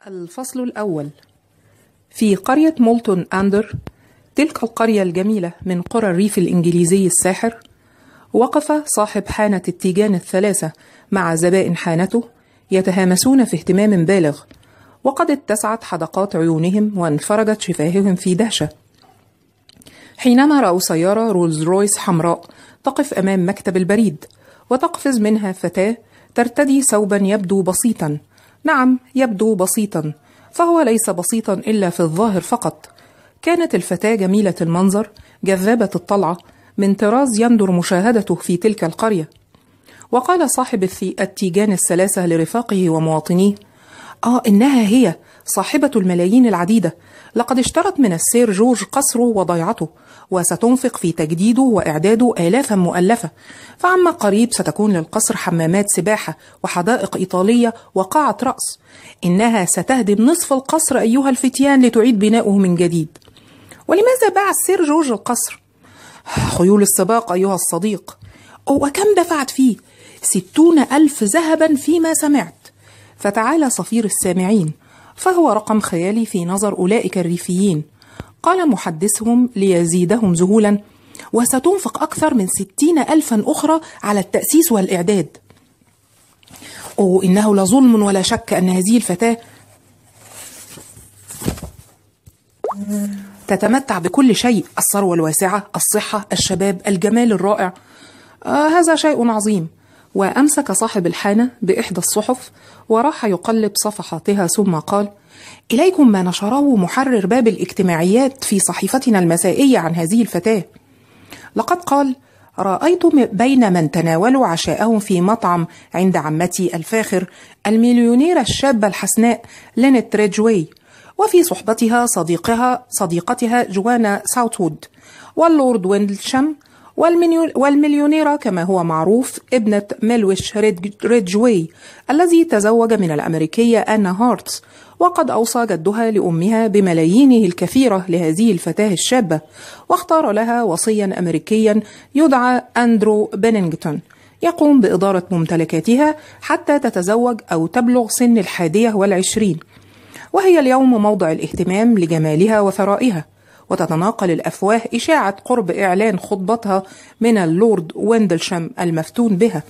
الفصل الأول. في قرية مولتون أندر، تلك القرية الجميلة من قرى الريف الإنجليزي الساحر، وقف صاحب حانة التيجان الثلاثة مع زبائن حانته يتهامسون في اهتمام بالغ، وقد اتسعت حدقات عيونهم وانفرجت شفاههم في دهشة حينما رأوا سيارة رولز رويس حمراء تقف أمام مكتب البريد، وتقفز منها فتاة ترتدي ثوبا يبدو بسيطا. نعم، يبدو بسيطا، فهو ليس بسيطا إلا في الظاهر فقط. كانت الفتاة جميلة المنظر، جذابة الطلعة، من طراز يندر مشاهدته في تلك القرية. وقال صاحب التيجان الثلاثة لرفاقه ومواطنيه: إنها هي صاحبة الملايين العديدة، لقد اشترت من السير جورج قصره وضيعته، وستنفق في تجديده وإعداده آلافا مؤلفة، فعما قريب ستكون للقصر حمامات سباحة وحدائق إيطالية وقاعة رأس. إنها ستهدم نصف القصر أيها الفتيان لتعيد بناؤه من جديد. ولماذا باع السير جورج القصر؟ خيول السباق أيها الصديق. وكم دفعت فيه؟ 60,000 ذهبا فيما سمعت. فتعالى صفير السامعين، فهو رقم خيالي في نظر أولئك الريفيين. قال محدثهم ليزيدهم ذهولا: وستنفق أكثر من 60,000 أخرى على التأسيس والإعداد. إنه لظلم، ولا شك أن هذه الفتاة تتمتع بكل شيء: الثروة الواسعة، الصحة، الشباب، الجمال الرائع. هذا شيء عظيم. وأمسك صاحب الحانة بإحدى الصحف وراح يقلب صفحاتها، ثم قال: إليكم ما نشره محرر باب الاجتماعيات في صحيفتنا المسائية عن هذه الفتاة. لقد قال: رأيت بين من تناولوا عشاءهم في مطعم عند عمتي الفاخر المليونيرة الشابة الحسناء لينيت ريدجواي، وفي صحبتها صديقتها جوانا ساوثوود، واللورد ويندلشم، والمليونيرة كما هو معروف ابنة ميلويش ريدجواي الذي تزوج من الأمريكية أنا هارتس، وقد أوصى جدها لأمها بملايينه الكثيرة لهذه الفتاة الشابة، واختار لها وصيا أمريكيا يدعى أندرو بينينغتون يقوم بإدارة ممتلكاتها حتى تتزوج أو تبلغ سن 21، وهي اليوم موضع الاهتمام لجمالها وثرائها. وتتناقل الأفواه إشاعة قرب إعلان خطبتها من اللورد ويندلشم المفتون بها.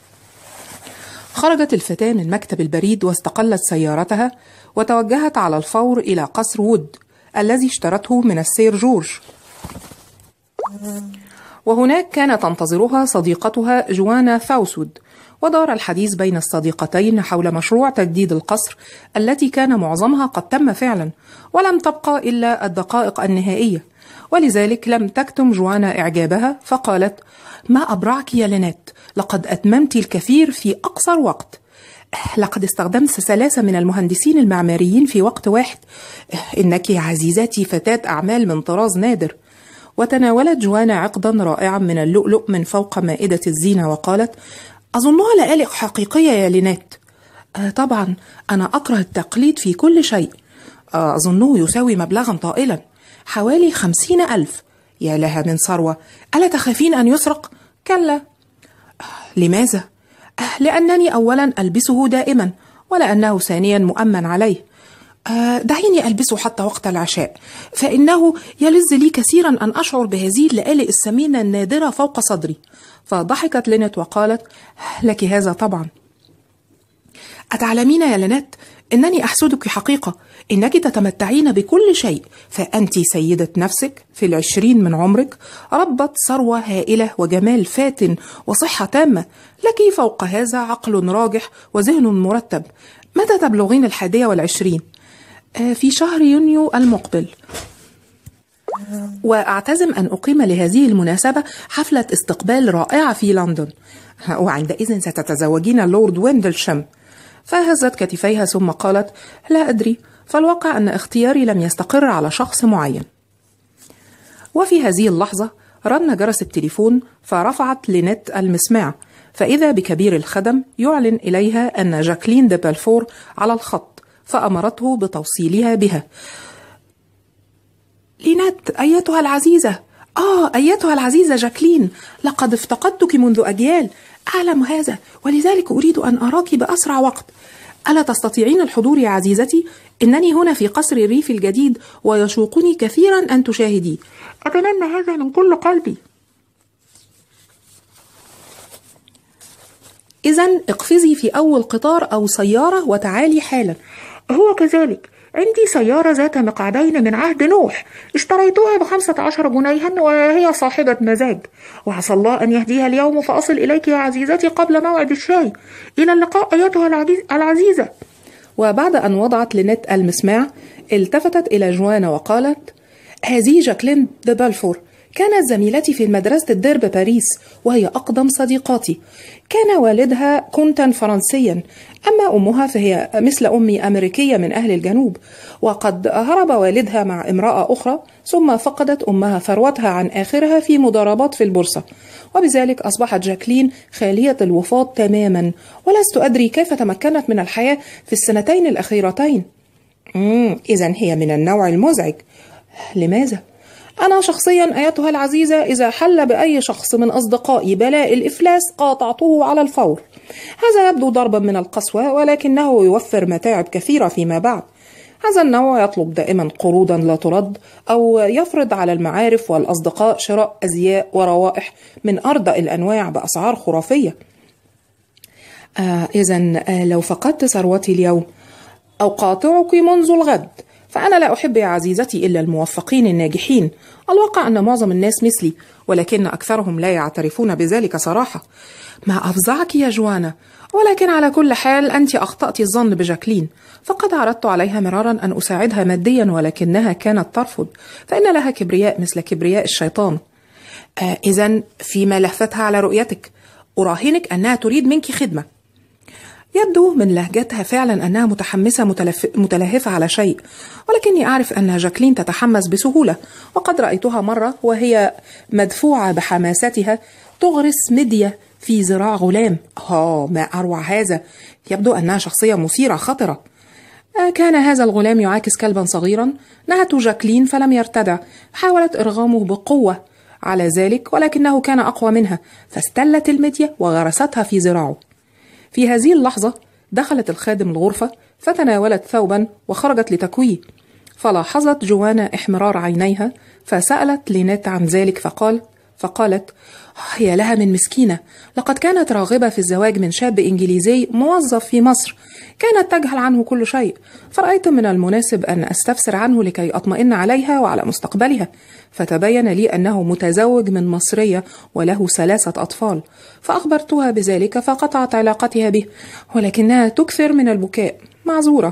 خرجت الفتاة من مكتب البريد واستقلت سيارتها وتوجهت على الفور إلى قصر وود الذي اشترته من السير جورج، وهناك كانت تنتظرها صديقتها جوانا ثاوسود. ودار الحديث بين الصديقتين حول مشروع تجديد القصر التي كان معظمها قد تم فعلا، ولم تبقى إلا الدقائق النهائية. ولذلك لم تكتم جوانا إعجابها، فقالت: ما أبرعك يا لينيت، لقد أتممت الكثير في أقصر وقت. لقد استخدمت 3 من المهندسين المعماريين في وقت واحد. إنك يا عزيزتي فتاة أعمال من طراز نادر. وتناولت جوانا عقدا رائعا من اللؤلؤ من فوق مائدة الزينة وقالت: أظنها لآلئ حقيقية يا لينيت. طبعا أنا أكره التقليد في كل شيء. أظنه يساوي مبلغا طائلا، حوالي 50,000. يا لها من ثروة. ألا تخافين أن يسرق؟ كلا. لماذا؟ لأنني أولا ألبسه دائما، ولأنه ثانيا مؤمن عليه. دعيني ألبسه حتى وقت العشاء، فإنه يلذ لي كثيرا أن أشعر بهذه اللآلئ الثمينة النادرة فوق صدري. فضحكت لينيت وقالت: لك هذا طبعا. أتعلمين يا لينيت إنني أحسدك حقيقة. إنك تتمتعين بكل شيء، فأنت سيدة نفسك في 20 من عمرك، ربت ثروة هائلة وجمال فاتن وصحة تامة. لك فوق هذا عقل راجح وذهن مرتب. متى تبلغين 21؟ في شهر يونيو المقبل. وأعتزم أن أقيم لهذه المناسبة حفلة استقبال رائعة في لندن، وعندئذ ستتزوجين اللورد ويندلشم. فهزت كتفيها ثم قالت: لا أدري، فالواقع أن اختياري لم يستقر على شخص معين. وفي هذه اللحظة رن جرس التليفون، فرفعت لينيت المسماع، فإذا بكبير الخدم يعلن إليها أن جاكلين دي بلفور على الخط، فأمرته بتوصيلها بها. لينيت أيتها العزيزة. أيتها العزيزة جاكلين، لقد افتقدتك منذ أجيال. أعلم هذا، ولذلك أريد أن أراك بأسرع وقت. ألا تستطيعين الحضور يا عزيزتي؟ إنني هنا في قصر الريف الجديد ويشوقني كثيرا أن تشاهديه. أتمنى هذا من كل قلبي. إذن اقفزي في أول قطار أو سيارة وتعالي حالا. هو كذلك، عندي سيارة ذات مقعدين من عهد نوح، اشتريتها ب15 جنيها وهي صاحبة مزاج، وعسى الله أن يهديها اليوم فأصل إليك يا عزيزتي قبل موعد الشاي. إلى اللقاء أيتها العزيزة. وبعد أن وضعت لينيت المسماع التفتت إلى جوانا وقالت: هذه جاكلين دي بلفور، كانت زميلتي في مدرسة الدير بباريس، وهي أقدم صديقاتي. كان والدها كونتا فرنسيا، أما أمها فهي مثل أمي أمريكية من أهل الجنوب، وقد هرب والدها مع امرأة أخرى، ثم فقدت أمها ثروتها عن آخرها في مضاربات في البورصة، وبذلك أصبحت جاكلين خالية الوفاض تماما، ولست أدري كيف تمكنت من الحياة في السنتين الأخيرتين. إذن هي من النوع المزعج. لماذا؟ أنا شخصيا أيتها العزيزة إذا حل بأي شخص من أصدقائي بلاء الإفلاس قاطعته على الفور. هذا يبدو ضربا من القسوة، ولكنه يوفر متاعب كثيرة فيما بعد. هذا النوع يطلب دائما قروضا لا ترد، أو يفرض على المعارف والأصدقاء شراء أزياء وروائح من أردأ الأنواع بأسعار خرافية. إذن لو فقدت ثروتي اليوم أو قاطعك منذ الغد، فأنا لا أحب يا عزيزتي إلا الموفقين الناجحين. الواقع أن معظم الناس مثلي، ولكن أكثرهم لا يعترفون بذلك صراحة. ما أفظعك يا جوانا، ولكن على كل حال أنت أخطأت الظن بجاكلين، فقد عرضت عليها مرارا أن أساعدها ماديا، ولكنها كانت ترفض، فإن لها كبرياء مثل كبرياء الشيطان. إذن فيما لفتها على رؤيتك، أراهنك أنها تريد منك خدمة. يبدو من لهجتها فعلا أنها متحمسة متلهفة على شيء، ولكني أعرف أن جاكلين تتحمس بسهولة، وقد رأيتها مرة وهي مدفوعة بحماستها تغرس مدية في ذراع غلام. ما أروع هذا! يبدو أنها شخصية مثيرة خطرة. كان هذا الغلام يعاكس كلبا صغيرا، نهته جاكلين فلم يرتدع، حاولت إرغامه بقوة على ذلك، ولكنه كان أقوى منها، فاستلت المدية وغرستها في ذراعه. في هذه اللحظة دخلت الخادم الغرفة فتناولت ثوبا وخرجت لتكويه، فلاحظت جوانا احمرار عينيها، فسألت لينيت عن ذلك فقالت: هي لها من مسكينة، لقد كانت راغبة في الزواج من شاب إنجليزي موظف في مصر، كانت تجهل عنه كل شيء، فرأيت من المناسب أن أستفسر عنه لكي أطمئن عليها وعلى مستقبلها، فتبين لي أنه متزوج من مصرية وله 3 أطفال، فأخبرتها بذلك فقطعت علاقتها به، ولكنها تكثر من البكاء، معذورة.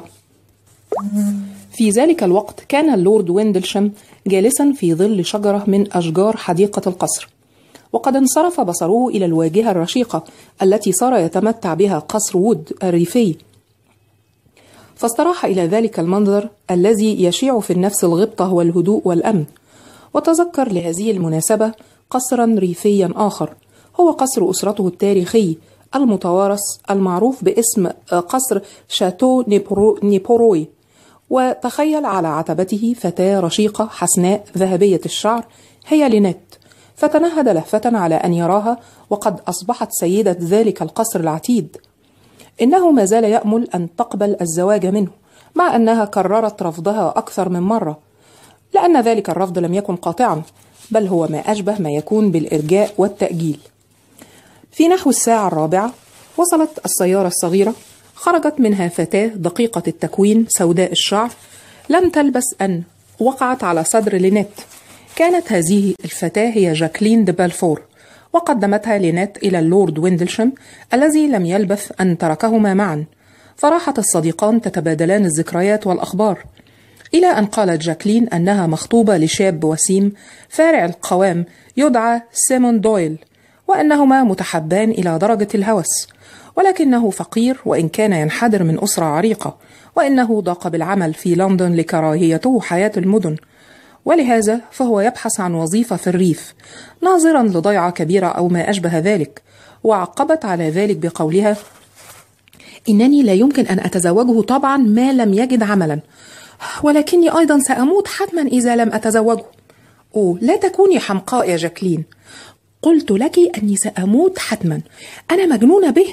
في ذلك الوقت كان اللورد ويندلشم جالسا في ظل شجرة من أشجار حديقة القصر، وقد انصرف بصره إلى الواجهة الرشيقة التي صار يتمتع بها قصر وود الريفي، فاستراح إلى ذلك المنظر الذي يشيع في النفس الغبطة والهدوء والأمن، وتذكر لهذه المناسبة قصرا ريفيا آخر، هو قصر أسرته التاريخي المتوارث المعروف باسم قصر شاتو نيبوروي، وتخيل على عتبته فتاة رشيقة حسناء ذهبية الشعر، هي لينيت، فتنهد لهفة على أن يراها، وقد أصبحت سيدة ذلك القصر العتيد. إنه ما زال يأمل أن تقبل الزواج منه، مع أنها كررت رفضها أكثر من مرة، لأن ذلك الرفض لم يكن قاطعا، بل هو ما أشبه ما يكون بالإرجاء والتأجيل. في نحو 4:00 وصلت السيارة الصغيرة، خرجت منها فتاة دقيقة التكوين سوداء الشعر، لم تلبس أن وقعت على صدر لينيت. كانت هذه الفتاة هي جاكلين دي بلفور، وقدمتها لينيت إلى اللورد ويندلشم الذي لم يلبث أن تركهما معا، فراحت الصديقان تتبادلان الذكريات والأخبار، إلى أن قالت جاكلين أنها مخطوبة لشاب وسيم فارع القوام يدعى سيمون دويل، وأنهما متحبان إلى درجة الهوس، ولكنه فقير وإن كان ينحدر من أسرة عريقة، وإنه ضاق بالعمل في لندن لكراهيته حياة المدن، ولهذا فهو يبحث عن وظيفة في الريف، ناظرا لضيعة كبيرة أو ما أشبه ذلك. وعقبت على ذلك بقولها: إنني لا يمكن أن أتزوجه طبعا ما لم يجد عملا، ولكني أيضا سأموت حتما إذا لم أتزوجه. لا تكوني حمقاء يا جاكلين، قلت لك أني سأموت حتما، أنا مجنونة به،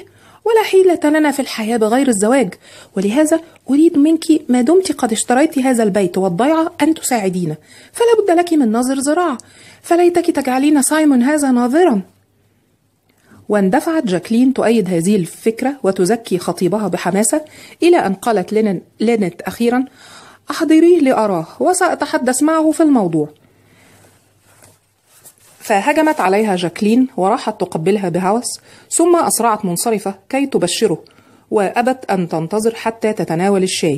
ولا حيلة لنا في الحياة بغير الزواج، ولهذا أريد منك ما دمت قد اشتريت هذا البيت والضيعة أن تساعدينا، فلا بد لك من ناظر زراعة، فليتك تجعلين سايمون هذا ناظرا. واندفعت جاكلين تؤيد هذه الفكرة وتزكي خطيبها بحماسة، إلى أن قالت لينت أخيرا: أحضريه لأراه وسأتحدث معه في الموضوع. فهجمت عليها جاكلين وراحت تقبلها بهوس، ثم أسرعت منصرفة كي تبشره، وأبت أن تنتظر حتى تتناول الشاي.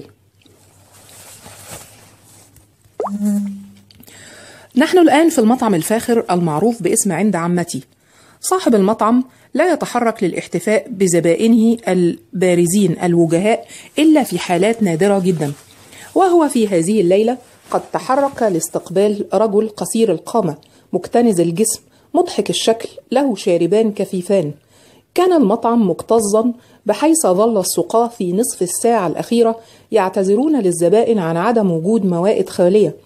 نحن الآن في المطعم الفاخر المعروف باسم عند عمتي. صاحب المطعم لا يتحرك للاحتفاء بزبائنه البارزين الوجهاء إلا في حالات نادرة جدا، وهو في هذه الليلة قد تحرك لاستقبال رجل قصير القامة مكتنز الجسم مضحك الشكل له شاربان كثيفان. كان المطعم مكتظا بحيث ظل السقاة في نصف الساعة الأخيرة يعتذرون للزبائن عن عدم وجود موائد خالية،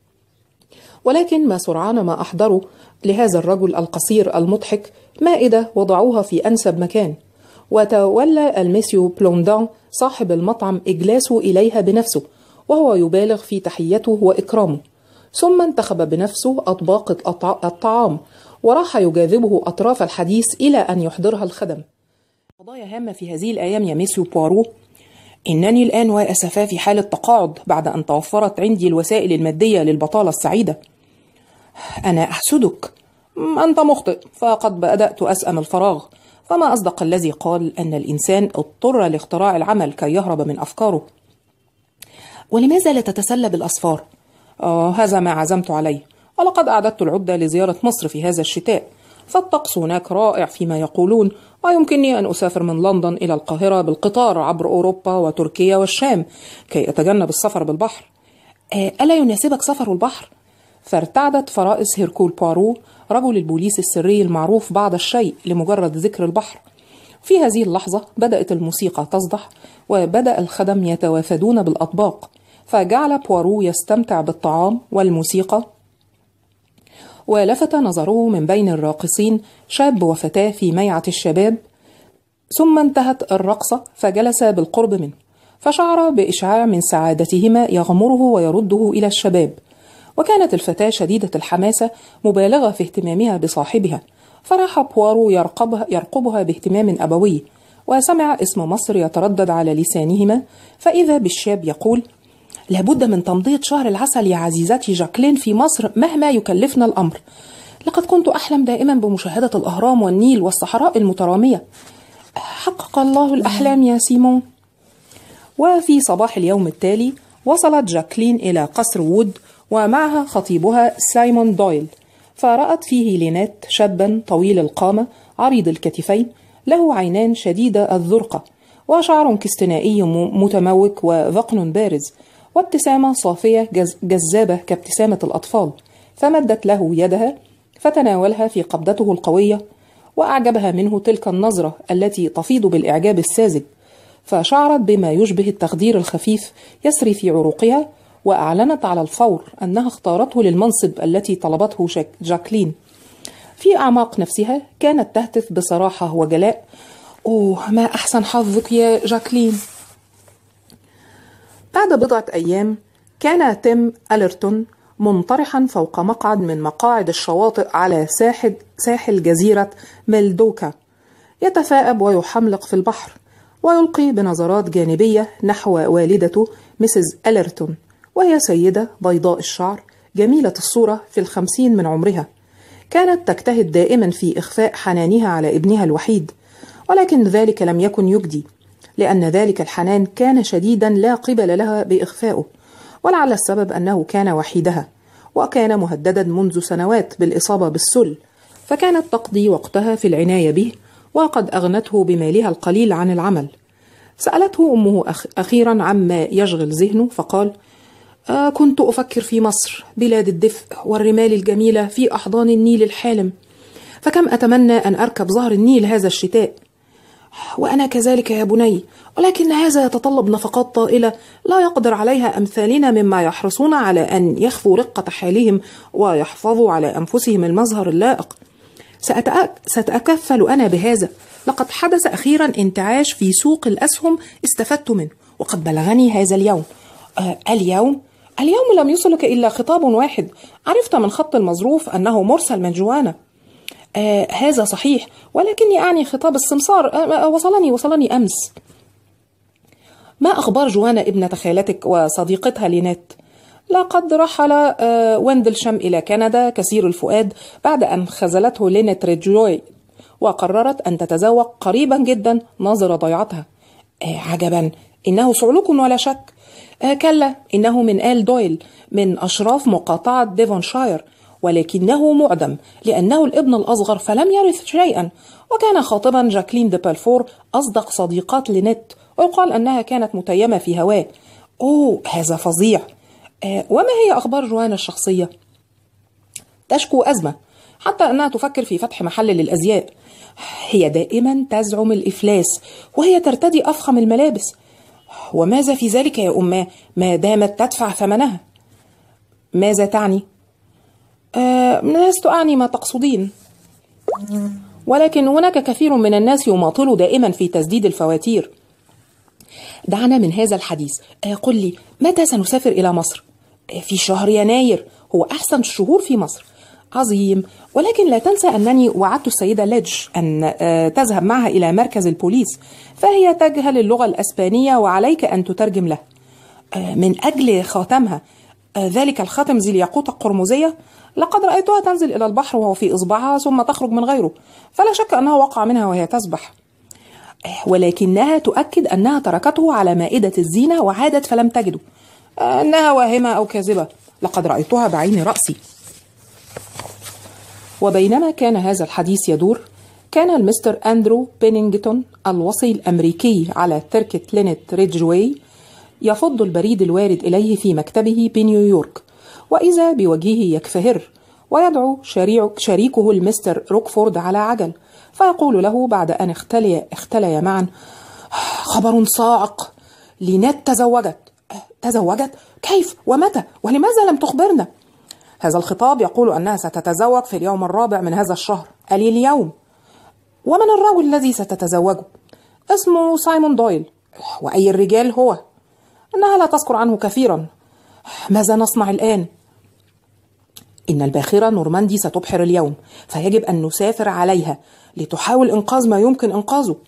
ولكن ما سرعان ما أحضروا لهذا الرجل القصير المضحك مائدة وضعوها في أنسب مكان، وتولى المسيو بلوندان صاحب المطعم إجلاسه إليها بنفسه وهو يبالغ في تحيته وإكرامه، ثم انتخب بنفسه أطباق الطعام وراح يجاذبه أطراف الحديث إلى أن يحضرها الخدم. قضايا هامة في هذه الأيام يا ميسيو بوارو. إنني الآن وأسفا في حالة تقاعد بعد أن توفرت عندي الوسائل المادية للبطالة السعيدة. أنا أحسدك، أنت مخطئ، فقد بدأت أسأم الفراغ، فما أصدق الذي قال أن الإنسان اضطر لاختراع العمل كي يهرب من أفكاره. ولماذا لا تتسلى بالأسفار؟ هذا ما عزمت عليه، ولقد أعددت العدة لزيارة مصر في هذا الشتاء، فالطقس هناك رائع فيما يقولون، ويمكنني أن أسافر من لندن إلى القاهرة بالقطار عبر أوروبا وتركيا والشام كي أتجنب السفر بالبحر. ألا يناسبك سفر البحر؟ فارتعدت فرائس هيركول بوارو رجل البوليس السري المعروف بعض الشيء لمجرد ذكر البحر. في هذه اللحظة بدأت الموسيقى تصدح، وبدأ الخدم يتوافدون بالأطباق، فجعل بوارو يستمتع بالطعام والموسيقى، ولفت نظره من بين الراقصين شاب وفتاة في ميعة الشباب. ثم انتهت الرقصة فجلس بالقرب منه، فشعر بإشعاع من سعادتهما يغمره ويرده إلى الشباب. وكانت الفتاة شديدة الحماسة مبالغة في اهتمامها بصاحبها، فراح بوارو يرقبها باهتمام أبوي، وسمع اسم مصر يتردد على لسانهما، فإذا بالشاب يقول: لابد من تمضية شهر العسل يا عزيزتي جاكلين في مصر مهما يكلفنا الأمر. لقد كنت أحلم دائما بمشاهدة الأهرام والنيل والصحراء المترامية. حقق الله الأحلام يا سيمون. وفي صباح اليوم التالي وصلت جاكلين إلى قصر وود ومعها خطيبها سايمون دويل، فرأت فيه لينات شابا طويل القامة عريض الكتفين له عينان شديدة الزرقة وشعر كستنائي متموك وذقن بارز وابتسامة صافية جذابة كابتسامة الأطفال، فمدت له يدها فتناولها في قبضته القوية، وأعجبها منه تلك النظرة التي تفيض بالإعجاب الساذج، فشعرت بما يشبه التخدير الخفيف يسري في عروقها، وأعلنت على الفور أنها اختارته للمنصب التي طلبته جاكلين. في أعماق نفسها كانت تهتف بصراحة وجلاء: أوه ما أحسن حظك يا جاكلين. بعد بضعة أيام كان تيم أليرتون منطرحا فوق مقعد من مقاعد الشواطئ على ساحل جزيرة ميلدوكا، يتثاءب ويحملق في البحر ويلقي بنظرات جانبية نحو والدته ميسيز أليرتون، وهي سيدة بيضاء الشعر جميلة الصورة في 50 من عمرها. كانت تجتهد دائما في إخفاء حنانها على ابنها الوحيد، ولكن ذلك لم يكن يجدي، لأن ذلك الحنان كان شديدا لا قبل لها بإخفائه، ولعل السبب أنه كان وحيدها، وكان مهددا منذ سنوات بالإصابة بالسل، فكانت تقضي وقتها في العناية به، وقد أغنته بمالها القليل عن العمل. سألته أمه أخيرا عما يشغل ذهنه، فقال: كنت أفكر في مصر بلاد الدفء والرمال الجميلة في أحضان النيل الحالم، فكم أتمنى أن أركب ظهر النيل هذا الشتاء. وأنا كذلك يا بني، ولكن هذا يتطلب نفقات طائلة لا يقدر عليها أمثالنا مما يحرصون على أن يخفوا رقة حالهم ويحفظوا على أنفسهم المظهر اللائق. سأتكفل أنا بهذا. لقد حدث أخيرا انتعاش في سوق الأسهم استفدت منه، وقد بلغني هذا اليوم. اليوم لم يصلك إلا خطاب واحد، عرفت من خط المظروف أنه مرسل من جوانا. هذا صحيح، ولكني أعني خطاب السمسار، وصلني أمس. ما أخبار جوانا ابنة خالتك وصديقتها لينات؟ لقد رحل ويندلشم إلى كندا كثير الفؤاد بعد أن خذلته لينت ريدجوي، وقررت أن تتزوج قريبا جدا ناظر ضيعتها. عجبا، إنه صعلوك ولا شك. كلا، إنه من آل دويل، من أشراف مقاطعة ديفونشاير، ولكنه معدم لأنه الابن الأصغر فلم يرث شيئا، وكان خاطبا جاكلين دي بالفور أصدق صديقات لينيت، ويقال أنها كانت متيمة في هواه. هذا فظيع. وما هي أخبار جوانا الشخصية؟ تشكو أزمة، حتى أنها تفكر في فتح محل للأزياء. هي دائما تزعم الإفلاس، وهي ترتدي أفخم الملابس. وماذا في ذلك يا أماه ما دامت تدفع ثمنها؟ ماذا تعني؟ لست أعني ما تقصدين، ولكن هناك كثير من الناس يماطلوا دائما في تسديد الفواتير. دعنا من هذا الحديث. قل لي، متى سنسافر إلى مصر؟ في شهر يناير، هو أحسن الشهور في مصر. عظيم، ولكن لا تنسى أنني وعدت السيدة ليدج أن تذهب معها إلى مركز البوليس، فهي تجهل اللغة الأسبانية وعليك أن تترجم له. من أجل خاتمها، ذلك الخاتم ذي الياقوت القرمزية، لقد رأيتها تنزل إلى البحر وهو في إصبعها ثم تخرج من غيره، فلا شك أنه وقع منها وهي تسبح، ولكنها تؤكد أنها تركته على مائدة الزينة وعادت فلم تجده. أنها واهمة أو كاذبة، لقد رأيتها بعين رأسي. وبينما كان هذا الحديث يدور، كان المستر أندرو بينينغتون الوصي الأمريكي على تركة لينت ريدجوي يفض البريد الوارد إليه في مكتبه بنيويورك، وإذا بوجهه يكفهر، ويدعو شريكه المستر روكفورد على عجل، فيقول له بعد أن اختليا معا: خبر صاعق، لينات تزوجت؟ كيف ومتى ولماذا لم تخبرنا؟ هذا الخطاب يقول أنها ستتزوج في اليوم الرابع من هذا الشهر، اليوم. ومن الرجل الذي ستتزوجه؟ اسمه سايمون دويل. وأي الرجال هو؟ أنها لا تذكر عنه كثيرا. ماذا نصنع الآن؟ إن الباخرة نورماندي ستبحر اليوم، فيجب أن نسافر عليها لتحاول إنقاذ ما يمكن إنقاذه.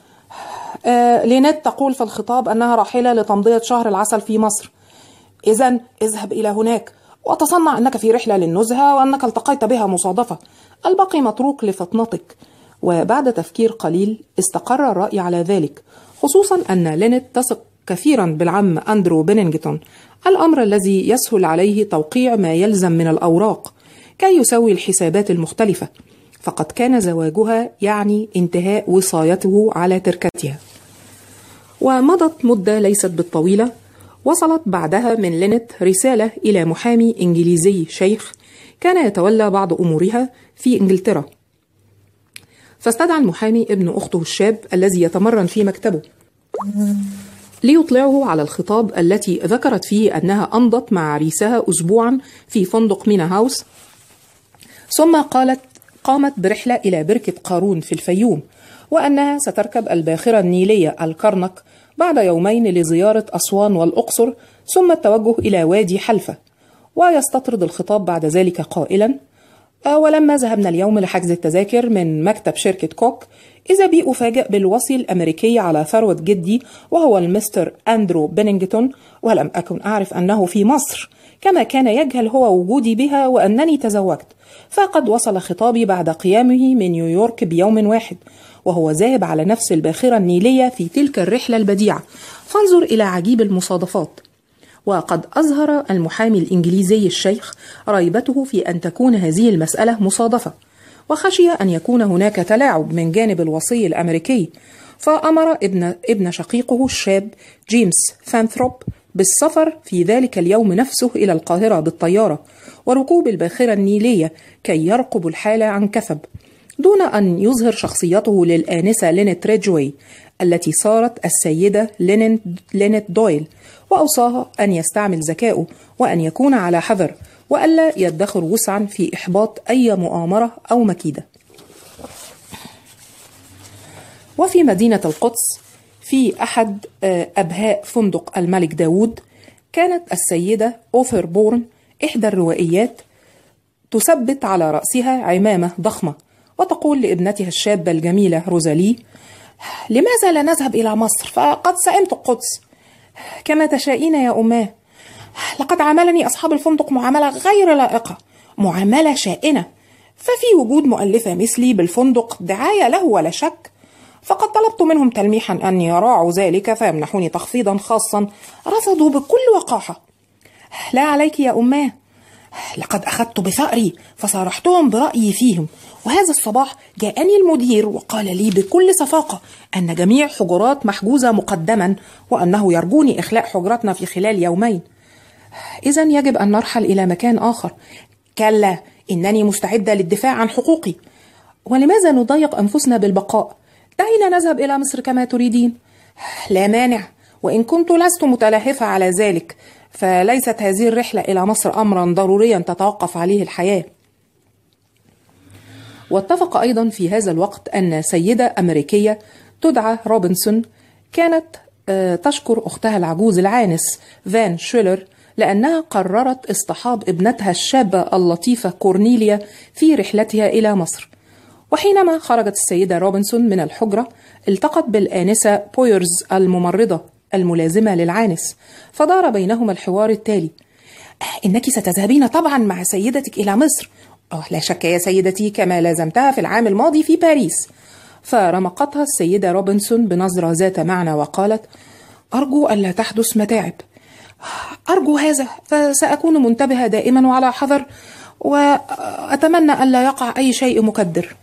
لينات تقول في الخطاب أنها راحلة لتمضية شهر العسل في مصر. إذن اذهب إلى هناك وتصنع أنك في رحلة للنزهة وأنك التقيت بها مصادفة، الباقي متروك لفطنتك. وبعد تفكير قليل استقر الرأي على ذلك، خصوصا أن لينت تثق كثيرا بالعم أندرو بينينغتون، الأمر الذي يسهل عليه توقيع ما يلزم من الأوراق كي يسوي الحسابات المختلفة، فقد كان زواجها يعني انتهاء وصايته على تركتها. ومضت مدة ليست بالطويلة، وصلت بعدها من لينت رسالة إلى محامي إنجليزي شيخ كان يتولى بعض أمورها في إنجلترا، فاستدعى المحامي ابن أخته الشاب الذي يتمرن في مكتبه ليطلعه على الخطاب التي ذكرت فيه أنها أمضت مع عريسها أسبوعا في فندق مينا هاوس، ثم قامت برحلة إلى بركة قارون في الفيوم، وأنها ستركب الباخرة النيلية الكرنك بعد يومين لزيارة أسوان والأقصر، ثم التوجه إلى وادي حلفة. ويستطرد الخطاب بعد ذلك قائلا: ولما ذهبنا اليوم لحجز التذاكر من مكتب شركة كوك، إذا بي أفاجأ بالوصي الأمريكي على ثروة جدي، وهو المستر أندرو بينينغتون، ولم أكن أعرف أنه في مصر، كما كان يجهل هو وجودي بها وأنني تزوجت. فقد وصل خطابي بعد قيامه من نيويورك بيوم واحد، وهو ذاهب على نفس الباخرة النيلية في تلك الرحلة البديعة. فانظر إلى عجيب المصادفات. وقد أظهر المحامي الإنجليزي الشيخ ريبته في أن تكون هذه المسألة مصادفة، وخشي أن يكون هناك تلاعب من جانب الوصي الأمريكي، فأمر ابن شقيقه الشاب جيمس فانثروب بالسفر في ذلك اليوم نفسه إلى القاهرة بالطيارة وركوب الباخرة النيلية كي يرقب الحالة عن كثب، دون أن يظهر شخصيته للآنسة لينت ريدجوي التي صارت السيدة لينت دويل، وأوصاها أن يستعمل ذكائه وأن يكون على حذر، وألا يدخر وسعا في إحباط أي مؤامرة أو مكيدة. وفي مدينة القدس في أحد أبهاء فندق الملك داود كانت السيدة أوثر بورن إحدى الروائيات تثبت على رأسها عمامة ضخمة وتقول لابنتها الشابة الجميلة روزالي: لماذا لا نذهب إلى مصر؟ فقد سئمت القدس. كما تشائين يا أماه. لقد عاملني أصحاب الفندق معاملة غير لائقة، معاملة شائنة، ففي وجود مؤلفة مثلي بالفندق دعاية له ولا شك. فقد طلبت منهم تلميحا أن يراعوا ذلك فيمنحوني تخفيضا خاصا، رفضوا بكل وقاحة. لا عليك يا أماه، لقد أخذت بثأري فصارحتهم برأيي فيهم، وهذا الصباح جاءني المدير وقال لي بكل صفاقة أن جميع حجرات محجوزة مقدما، وأنه يرجوني إخلاء حجرتنا في خلال يومين. إذن يجب أن نرحل إلى مكان آخر. كلا، إنني مستعدة للدفاع عن حقوقي. ولماذا نضيق أنفسنا بالبقاء؟ دعينا نذهب إلى مصر كما تريدين. لا مانع، وإن كنت لست متلهفة على ذلك، فليست هذه الرحلة إلى مصر أمرا ضروريا تتوقف عليه الحياة. واتفق أيضا في هذا الوقت أن سيدة أمريكية تدعى روبنسون كانت تشكر أختها العجوز العانس فان شولر لأنها قررت اصطحاب ابنتها الشابة اللطيفة كورنيليا في رحلتها إلى مصر. وحينما خرجت السيدة روبنسون من الحجرة التقت بالآنسة بويرز الممرضة الملازمة للعانس، فدار بينهما الحوار التالي: إنك ستذهبين طبعا مع سيدتك إلى مصر. لا شك يا سيدتي، كما لازمتها في العام الماضي في باريس. فرمقتها السيدة روبنسون بنظرة ذات معنى وقالت: أرجو ألا تحدث متاعب. أرجو هذا، فسأكون منتبهة دائما وعلى حذر، وأتمنى ألا يقع أي شيء مكدر.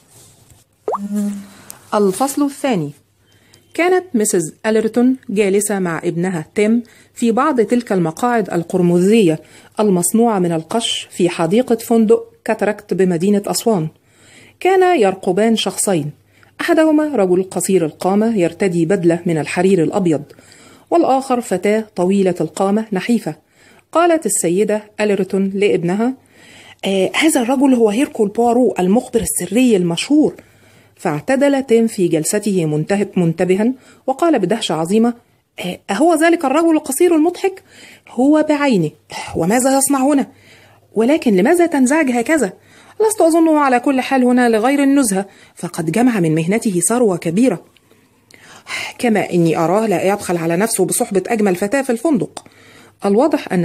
الفصل الثاني. كانت مسز أليرتون جالسة مع ابنها تيم في بعض تلك المقاعد القرمزية المصنوعة من القش في حديقة فندق كاتراكت بمدينة أسوان. كانا يرقبان شخصين، أحدهما رجل قصير القامة يرتدي بدلة من الحرير الأبيض، والآخر فتاة طويلة القامة نحيفة. قالت السيدة أليرتون لابنها: هذا الرجل هو هيركول بوارو المخبر السري المشهور. فاعتدل تيم في جلسته منتبها وقال بدهشة عظيمة: أهو ذلك الرجل القصير المضحك؟ هو بعينه. وماذا يصنع هنا؟ ولكن لماذا تنزعج هكذا؟ لست أظنه على كل حال هنا لغير النزهة، فقد جمع من مهنته ثروة كبيرة. كما إني أراه لا يبخل على نفسه بصحبة أجمل فتاة في الفندق. الواقع أن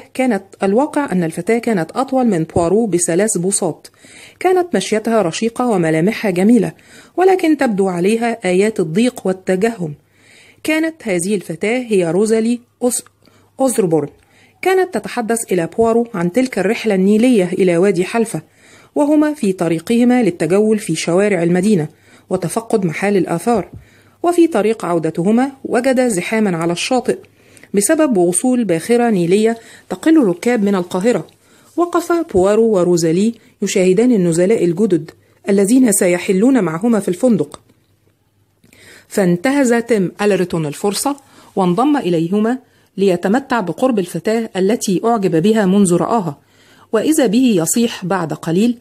الفتاة كانت أطول من بوارو ب3 بوصات. كانت مشيتها رشيقة وملامحها جميلة، ولكن تبدو عليها آيات الضيق والتجهم. كانت هذه الفتاة هي روزالي أوزربورن. كانت تتحدث إلى بوارو عن تلك الرحلة النيلية إلى وادي حلفة، وهما في طريقهما للتجول في شوارع المدينة وتفقد محال الآثار. وفي طريق عودتهما وجد زحاما على الشاطئ بسبب وصول باخرة نيلية تقل الركاب من القاهرة. وقف بوارو وروزالي يشاهدان النزلاء الجدد الذين سيحلون معهما في الفندق. فانتهز تيم أليرتون الفرصة وانضم إليهما ليتمتع بقرب الفتاة التي أعجب بها منذ رآها. وإذا به يصيح بعد قليل: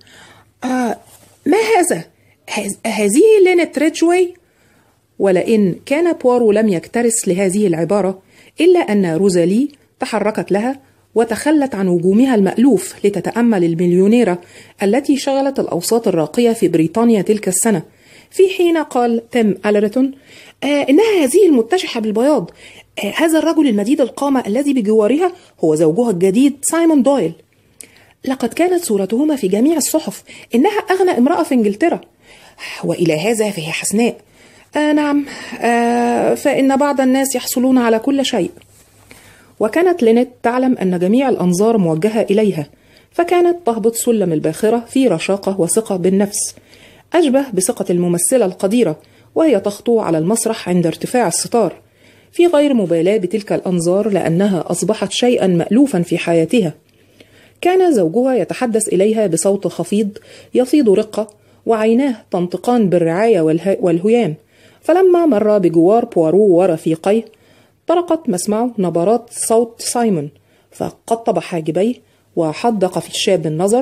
ما هذا؟ هذه لينت ريدجواي؟ ولئن كان بوارو لم يكترث لهذه العبارة إلا أن روزالي تحركت لها وتخلت عن هجومها المألوف لتتأمل المليونيرة التي شغلت الأوساط الراقية في بريطانيا تلك السنة. في حين قال تيم أليرتون: إنها هذه المتشحة بالبياض. هذا الرجل المديد القامة الذي بجوارها هو زوجها الجديد سايمون دويل. لقد كانت صورتهما في جميع الصحف. إنها أغنى امرأة في إنجلترا، وإلى هذا فهي حسناء. نعم، فإن بعض الناس يحصلون على كل شيء. وكانت لينت تعلم أن جميع الأنظار موجهة إليها، فكانت تهبط سلم الباخرة في رشاقة وثقة بالنفس، أشبه بثقة الممثلة القديرة وهي تخطو على المسرح عند ارتفاع الستار، في غير مبالاة بتلك الأنظار لأنها أصبحت شيئا مألوفا في حياتها. كان زوجها يتحدث إليها بصوت خفيض يفيض رقة، وعيناه تنطقان بالرعاية والهيام. فلما مر بجوار بوارو ورفيقيه طرقت مسمعه نبرات صوت سايمون، فقطب حاجبيه وحدق في الشاب النظر.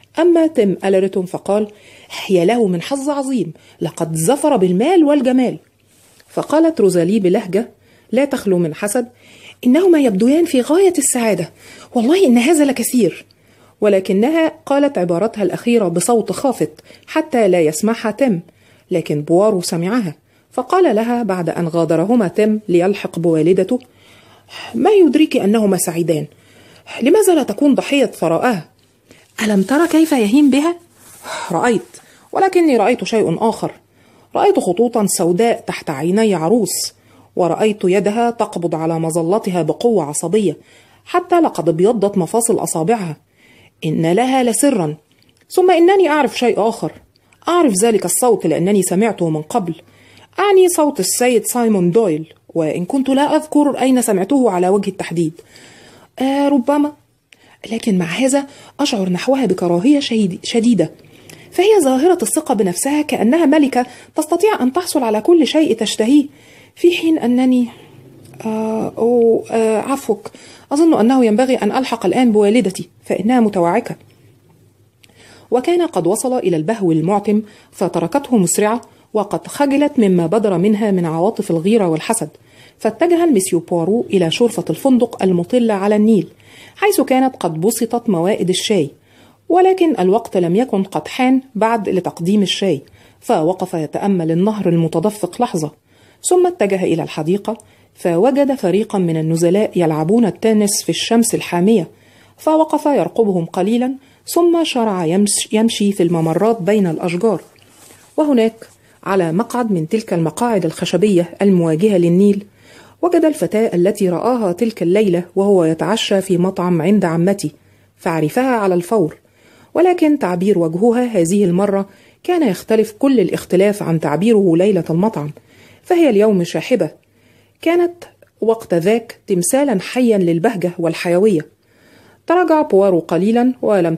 أما تيم أليرتون فقال: يا له من حظ عظيم، لقد ظفر بالمال والجمال. فقالت روزالي بلهجة لا تخلو من حسد: إنهما يبدوان في غاية السعادة، والله إن هذا لكثير. ولكنها قالت عبارتها الأخيرة بصوت خافت حتى لا يسمعها تيم، لكن بوارو سمعها، فقال لها بعد أن غادرهما تيم ليلحق بوالدته: ما يدرك أنهما سعيدان؟ لماذا لا تكون ضحية ثراءها؟ ألم ترى كيف يهيم بها؟ رأيت، ولكني رأيت شيء آخر. رأيت خطوطا سوداء تحت عيني عروس، ورأيت يدها تقبض على مظلتها بقوة عصبية حتى لقد ابيضت مفاصل أصابعها. إن لها لسرا. ثم إنني أعرف شيء آخر، أعرف ذلك الصوت لأنني سمعته من قبل، أعني صوت السيد سايمون دويل، وإن كنت لا أذكر أين سمعته على وجه التحديد. ربما، لكن مع هذا أشعر نحوها بكراهية شديدة، فهي ظاهرة الثقة بنفسها كأنها ملكة تستطيع أن تحصل على كل شيء تشتهيه، في حين أنني عفوك، أظن أنه ينبغي أن ألحق الآن بوالدتي فإنها متوعكة. وكان قد وصل إلى البهو المعتم فتركته مسرعة، وقد خجلت مما بدر منها من عواطف الغيرة والحسد، فاتجه المسيو بوارو إلى شرفة الفندق المطلة على النيل، حيث كانت قد بسطت موائد الشاي، ولكن الوقت لم يكن قد حان بعد لتقديم الشاي، فوقف يتأمل النهر المتدفق لحظة، ثم اتجه إلى الحديقة، فوجد فريقا من النزلاء يلعبون التنس في الشمس الحامية، فوقف يرقبهم قليلا، ثم شرع يمشي في الممرات بين الأشجار. وهناك على مقعد من تلك المقاعد الخشبية المواجهة للنيل، وجد الفتاة التي رآها تلك الليلة وهو يتعشى في مطعم عند عمتي، فعرفها على الفور، ولكن تعبير وجهها هذه المرة كان يختلف كل الاختلاف عن تعبيره ليلة المطعم، فهي اليوم شاحبة، كانت وقت ذاك تمثالا حيا للبهجة والحيوية. تراجع بوارو قليلا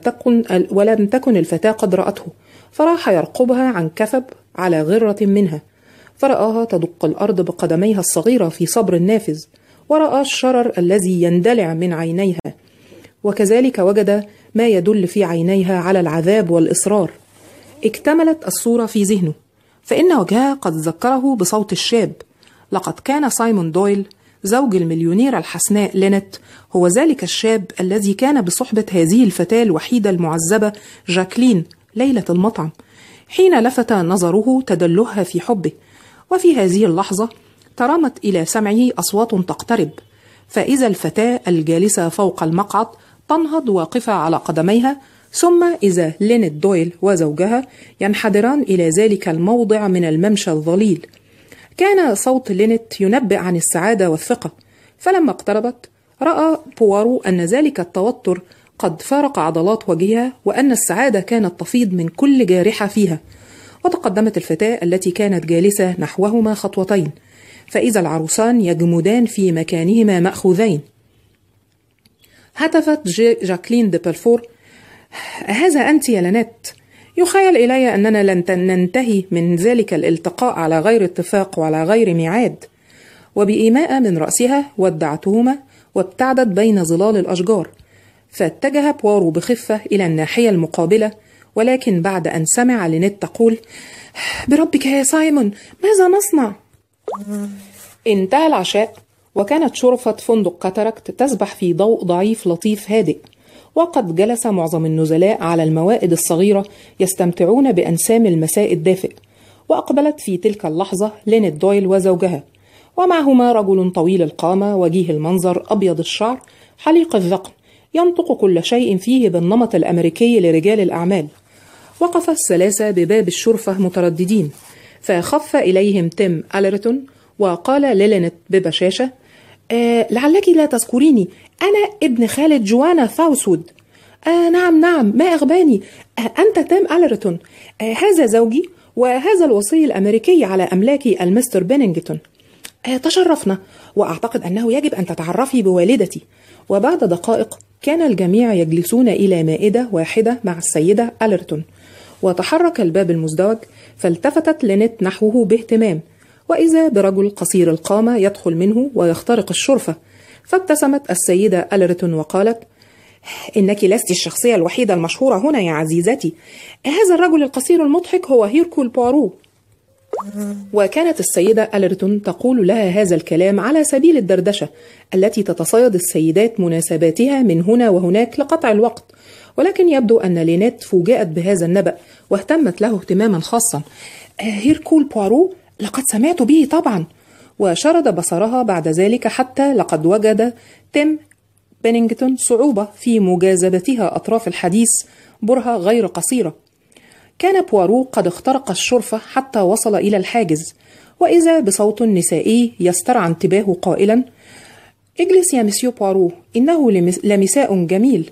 ولم تكن الفتاة قد رأته، فراح يرقبها عن كثب على غرة منها، فرآها تدق الأرض بقدميها الصغيرة في صبر نافذ، ورأى الشرر الذي يندلع من عينيها، وكذلك وجد ما يدل في عينيها على العذاب والإصرار. اكتملت الصورة في ذهنه، فإن وجهها قد ذكره بصوت الشاب. لقد كان سايمون دويل زوج المليونيرة الحسناء لينيت هو ذلك الشاب الذي كان بصحبة هذه الفتاة الوحيدة المعذبة جاكلين ليلة المطعم، حين لفت نظره تدلهها في حبه. وفي هذه اللحظة ترامت إلى سمعه أصوات تقترب، فإذا الفتاة الجالسة فوق المقعد تنهض واقفة على قدميها، ثم إذا لينيت دويل وزوجها ينحدران إلى ذلك الموضع من الممشى الظليل. كان صوت لينيت ينبئ عن السعادة والثقة، فلما اقتربت رأى بوارو أن ذلك التوتر قد فارق عضلات وجهها، وأن السعادة كانت تفيض من كل جارحة فيها. وتقدمت الفتاة التي كانت جالسة نحوهما خطوتين، فإذا العروسان يجمدان في مكانهما مأخوذين. هتفت جاكلين دي بلفور: هذا أنت يا لينيت؟ يخيل إلي أننا لن ننتهي من ذلك الالتقاء على غير اتفاق وعلى غير ميعاد. وبإيماء من رأسها ودعتهما وابتعدت بين ظلال الأشجار، فاتجه بوارو بخفة إلى الناحية المقابلة، ولكن بعد أن سمع لينيت تقول: بربك يا سايمون، ماذا نصنع؟ انتهى العشاء، وكانت شرفة فندق كاتاراكت تسبح في ضوء ضعيف لطيف هادئ، وقد جلس معظم النزلاء على الموائد الصغيرة يستمتعون بأنسام المساء الدافئ. وأقبلت في تلك اللحظة لينيت دويل وزوجها، ومعهما رجل طويل القامة وجيه المنظر أبيض الشعر حليق الذقن، ينطق كل شيء فيه بالنمط الأمريكي لرجال الأعمال. وقف الثلاثة بباب الشرفة مترددين، فخف إليهم تيم أليرتون وقال لينيت ببشاشة: لعلك لا تذكريني، أنا ابن خالد جوانا فاوسود. نعم، ما أغباني، أنت تيم أليرتون، هذا زوجي، وهذا الوصي الأمريكي على أملاكي المستر بينينغتون. تشرفنا، وأعتقد أنه يجب أن تتعرفي بوالدتي. وبعد دقائق كان الجميع يجلسون إلى مائدة واحدة مع السيدة أليرتون، وتحرك الباب المزدوج، فالتفتت لينيت نحوه باهتمام، وإذا برجل قصير القامة يدخل منه ويخترق الشرفة. فابتسمت السيدة أليرتون وقالت: إنك لست الشخصية الوحيدة المشهورة هنا يا عزيزتي، هذا الرجل القصير المضحك هو هيركول بوارو. وكانت السيدة أليرتون تقول لها هذا الكلام على سبيل الدردشة التي تتصيد السيدات مناسباتها من هنا وهناك لقطع الوقت، ولكن يبدو أن لينات فوجئت بهذا النبأ واهتمت له اهتماما خاصا. هيركول بوارو، لقد سمعت به طبعا. وشرد بصرها بعد ذلك حتى لقد وجد تيم بينينغتون صعوبة في مجاذبتها أطراف الحديث برهة غير قصيرة. كان بوارو قد اخترق الشرفة حتى وصل إلى الحاجز، وإذا بصوت نسائي يسترعى انتباهه قائلا: اجلس يا مسيو بوارو، إنه لمساء جميل.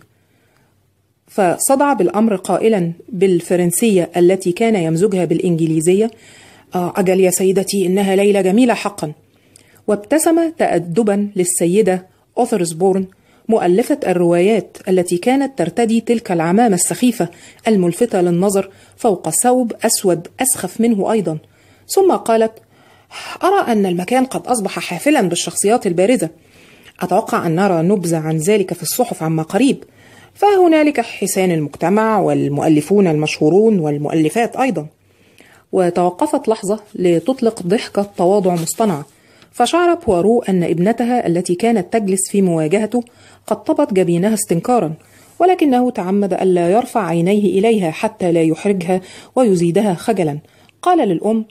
فصدع بالأمر قائلا بالفرنسية التي كان يمزجها بالإنجليزية: أجل يا سيدتي، إنها ليلة جميلة حقا. وابتسم تأدبا للسيدة أوثرسبورن مؤلفة الروايات التي كانت ترتدي تلك العمامة السخيفة الملفتة للنظر فوق ثوب أسود أسخف منه أيضا، ثم قالت: أرى أن المكان قد أصبح حافلا بالشخصيات البارزة، أتوقع أن نرى نبذة عن ذلك في الصحف عما قريب، فهنالك حسان المجتمع والمؤلفون المشهورون والمؤلفات أيضا. وتوقفت لحظة لتطلق ضحكة تواضع مصطنعة، فشعر بوارو أن ابنتها التي كانت تجلس في مواجهته قد طبت جبينها استنكارا، ولكنه تعمد ألا يرفع عينيه إليها حتى لا يحرجها ويزيدها خجلا. قال للأم: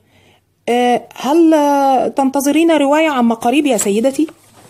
هل تنتظرين رواية عما قريب يا سيدتي؟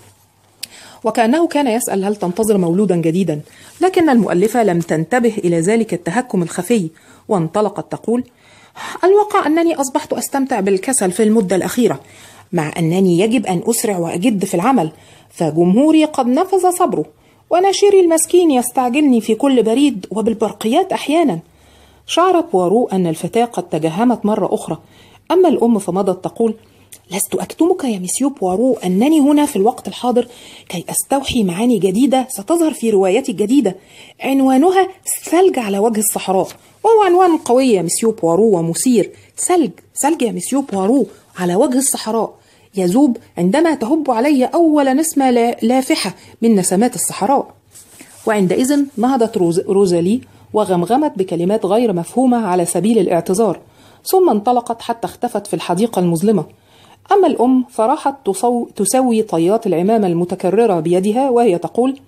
وكأنه كان يسأل هل تنتظر مولودا جديدا، لكن المؤلفة لم تنتبه إلى ذلك التهكم الخفي، وانطلقت تقول: الواقع أنني أصبحت أستمتع بالكسل في المدة الأخيرة، مع أنني يجب أن أسرع وأجد في العمل، فجمهوري قد نفذ صبره، وناشري المسكين يستعجلني في كل بريد وبالبرقيات أحيانا. شعر بوارو أن الفتاة قد تجهمت مرة أخرى، أما الأم فمضت تقول: لست أكتمك يا مسيو بوارو أنني هنا في الوقت الحاضر كي أستوحي معاني جديدة ستظهر في روايتي الجديدة، عنوانها ثلج على وجه الصحراء، وهو عنوان قوي يا مسيو بوارو ومثير. ثلج يا مسيو بوارو على وجه الصحراء، يذوب عندما تهب علي أول نسمة لافحة من نسمات الصحراء. وعندئذ نهضت روزالي وغمغمت بكلمات غير مفهومة على سبيل الاعتذار، ثم انطلقت حتى اختفت في الحديقة المظلمة. أما الأم فراحت تسوي طيات العمامة المتكررة بيدها وهي تقول: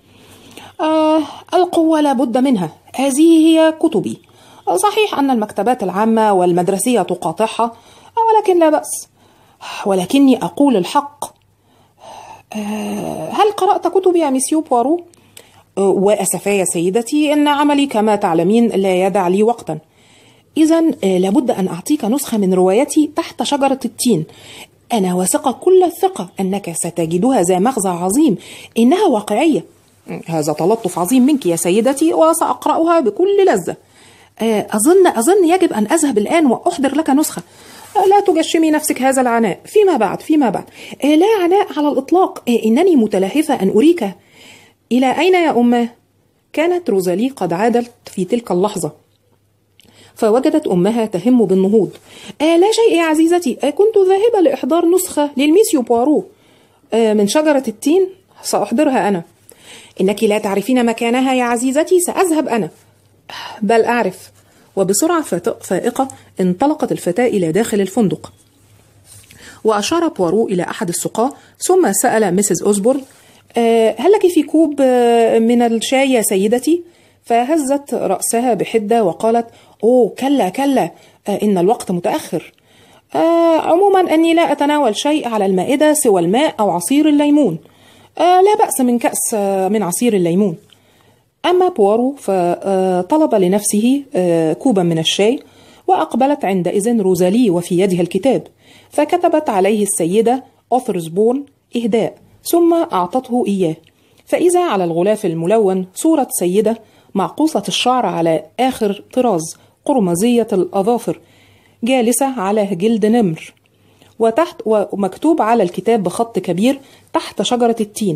القوة لا بد منها، هذه هي كتبي، صحيح أن المكتبات العامة والمدرسية تقاطعها، ولكن لا بأس، ولكني أقول الحق. هل قرأت كتبي يا مسيو بوارو؟ وأسفا يا سيدتي، إن عملي كما تعلمين لا يدع لي وقتا. إذن لابد أن أعطيك نسخة من روايتي تحت شجرة التين، أنا واثقة كل الثقة أنك ستجدها ذا مغزى عظيم، إنها واقعية. هذا تلطف عظيم منك يا سيدتي، وسأقرأها بكل لذة. أظن يجب أن أذهب الآن وأحضر لك نسخة. لا تجشمي نفسك هذا العناء، فيما بعد. لا عناء على الإطلاق، إنني متلهفة أن أريك. إلى أين يا أماه؟ كانت روزالي قد عادت في تلك اللحظة، فوجدت أمها تهم بالنهوض. لا شيء يا عزيزتي، كنت ذاهبة لإحضار نسخة للميسيو بوارو من شجرة التين، سأحضرها أنا. إنك لا تعرفين مكانها يا عزيزتي، سأذهب أنا. بل أعرف. وبسرعة فائقة انطلقت الفتاة إلى داخل الفندق، وأشار بوارو إلى أحد السقاة، ثم سأل ميسيس أوزبورن: هل لك في كوب من الشاي يا سيدتي؟ فهزت رأسها بحدة وقالت: كلا، إن الوقت متأخر. عموما أني لا أتناول شيء على المائدة سوى الماء أو عصير الليمون، لا بأس من كأس من عصير الليمون. أما بوارو فطلب لنفسه كوبا من الشاي، وأقبلت عندئذ روزالي وفي يدها الكتاب، فكتبت عليه السيدة أوثرسبورن إهداء، ثم أعطته إياه، فإذا على الغلاف الملون صورة سيدة معقوصة الشعر على آخر طراز، قرمزية الأظافر، جالسة على جلد نمر، ومكتوب على الكتاب بخط كبير: تحت شجرة التين.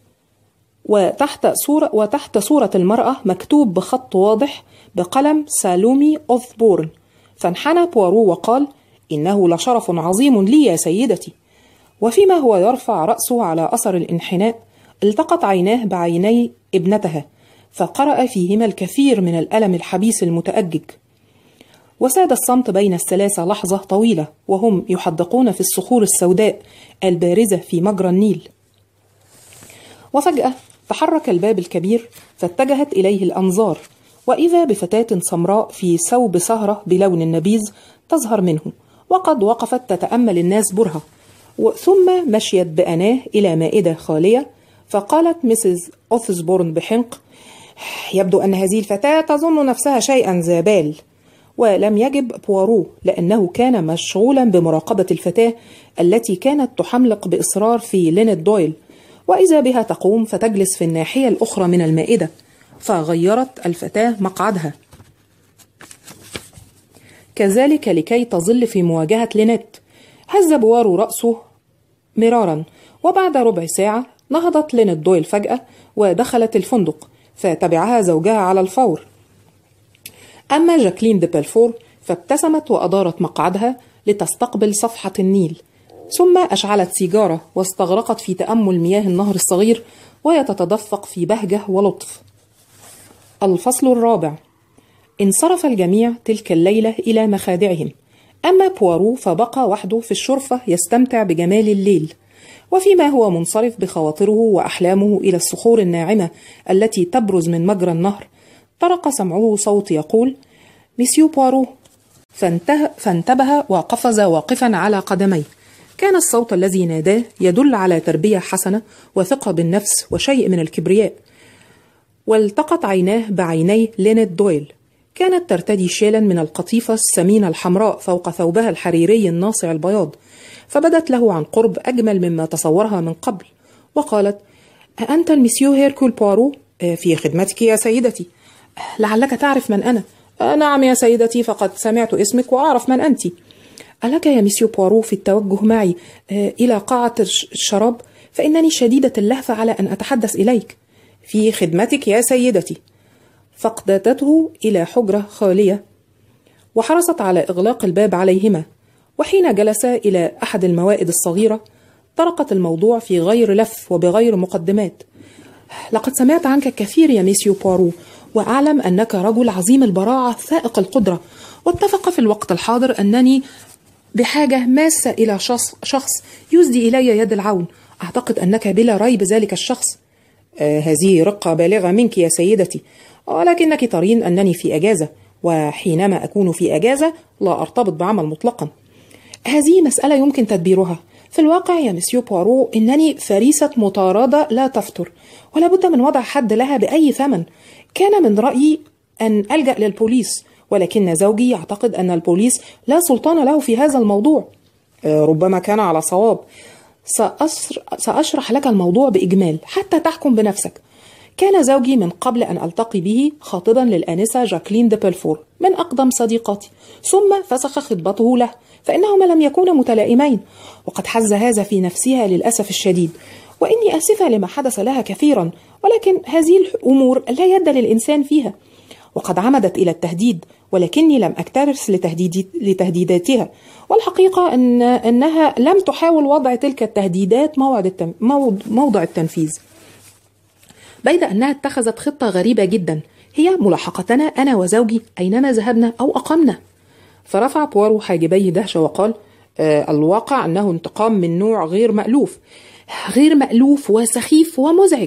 وتحت صورة المرأة مكتوب بخط واضح بقلم سالومي أوثبورن. فانحنى بوارو وقال: إنه لشرف عظيم لي يا سيدتي. وفيما هو يرفع رأسه على أثر الانحناء، التقت عيناه بعيني ابنتها، فقرأ فيهما الكثير من الألم الحبيس المتأجج. وساد الصمت بين الثلاثة لحظة طويلة وهم يحدقون في الصخور السوداء البارزة في مجرى النيل. وفجأة تحرك الباب الكبير فاتجهت إليه الأنظار، وإذا بفتاة سمراء في ثوب سهرة بلون النبيذ تظهر منه، وقد وقفت تتأمل الناس برهة، ثم مشيت بأناه إلى مائدة خالية. فقالت مسز أوثسبورن بحنق: يبدو أن هذه الفتاة تظن نفسها شيئا ذا بال. ولم يجب بوارو لأنه كان مشغولا بمراقبة الفتاة التي كانت تحملق بإصرار في لينت دويل، وإذا بها تقوم فتجلس في الناحية الأخرى من المائدة، فغيرت الفتاة مقعدها كذلك لكي تظل في مواجهة لينت. هز بوارو رأسه مرارا، وبعد ربع ساعة نهضت لينت دويل فجأة ودخلت الفندق، فتبعها زوجها على الفور. أما جاكلين دي بلفور فابتسمت وأدارت مقعدها لتستقبل صفحة النيل، ثم أشعلت سيجارة واستغرقت في تأمل مياه النهر الصغير وهي تتدفق في بهجة ولطف. الفصل الرابع. انصرف الجميع تلك الليلة إلى مخادعهم، أما بوارو فبقى وحده في الشرفة يستمتع بجمال الليل، وفيما هو منصرف بخواطره وأحلامه إلى الصخور الناعمة التي تبرز من مجرى النهر، طرق سمعه صوت يقول: ميسيو بوارو. فانتبه وقفز واقفا على قدميه. كان الصوت الذي ناداه يدل على تربية حسنة وثقة بالنفس وشيء من الكبرياء. والتقت عيناه بعيني لينت دويل، كانت ترتدي شالا من القطيفة السمينة الحمراء فوق ثوبها الحريري الناصع البياض، فبدت له عن قرب أجمل مما تصورها من قبل، وقالت: أأنت المسيو هيركول بوارو؟ في خدمتك يا سيدتي. لعلك تعرف من أنا. نعم يا سيدتي، فقد سمعت اسمك وأعرف من أنت. ألك يا مسيو بوارو في التوجه معي إلى قاعة الشراب؟ فإنني شديدة اللهفة على أن أتحدث إليك. في خدمتك يا سيدتي. فاقتادته إلى حجرة خالية وحرصت على إغلاق الباب عليهما، وحين جلس إلى أحد الموائد الصغيرة طرقت الموضوع في غير لف وبغير مقدمات. لقد سمعت عنك كثير يا ميسيو بوارو، وأعلم أنك رجل عظيم البراعة فائق القدرة، واتفق في الوقت الحاضر أنني بحاجة ماسة إلى شخص يسدي إلي يد العون. أعتقد أنك بلا ريب ذلك الشخص. هذه رقة بالغة منك يا سيدتي، ولكنك ترين أنني في أجازة، وحينما أكون في أجازة لا أرتبط بعمل مطلقا. هذه مسألة يمكن تدبيرها. في الواقع يا مسيو بوارو إنني فريسة مطاردة لا تفتر، ولا بد من وضع حد لها بأي ثمن. كان من رأيي أن ألجأ للبوليس، ولكن زوجي يعتقد أن البوليس لا سلطان له في هذا الموضوع. ربما كان على صواب. سأشرح لك الموضوع بإجمال حتى تحكم بنفسك. كان زوجي من قبل أن ألتقي به خاطبا للآنسة جاكلين دي بلفور من أقدم صديقاتي، ثم فسخ خطبته له، فإنهما لم يكونا متلائمين، وقد حز هذا في نفسها للأسف الشديد، وإني آسفة لما حدث لها كثيرا، ولكن هذه الأمور لا يد للإنسان فيها. وقد عمدت إلى التهديد، ولكني لم أكترث لتهديداتها، والحقيقة أنها لم تحاول وضع تلك التهديدات موضع التنفيذ، بيد أنها اتخذت خطة غريبة جدا، هي ملاحقتنا أنا وزوجي أينما ذهبنا أو أقمنا. فرفع بوارو حاجبيه دهشة وقال: الواقع أنه انتقام من نوع غير مألوف وسخيف ومزعج.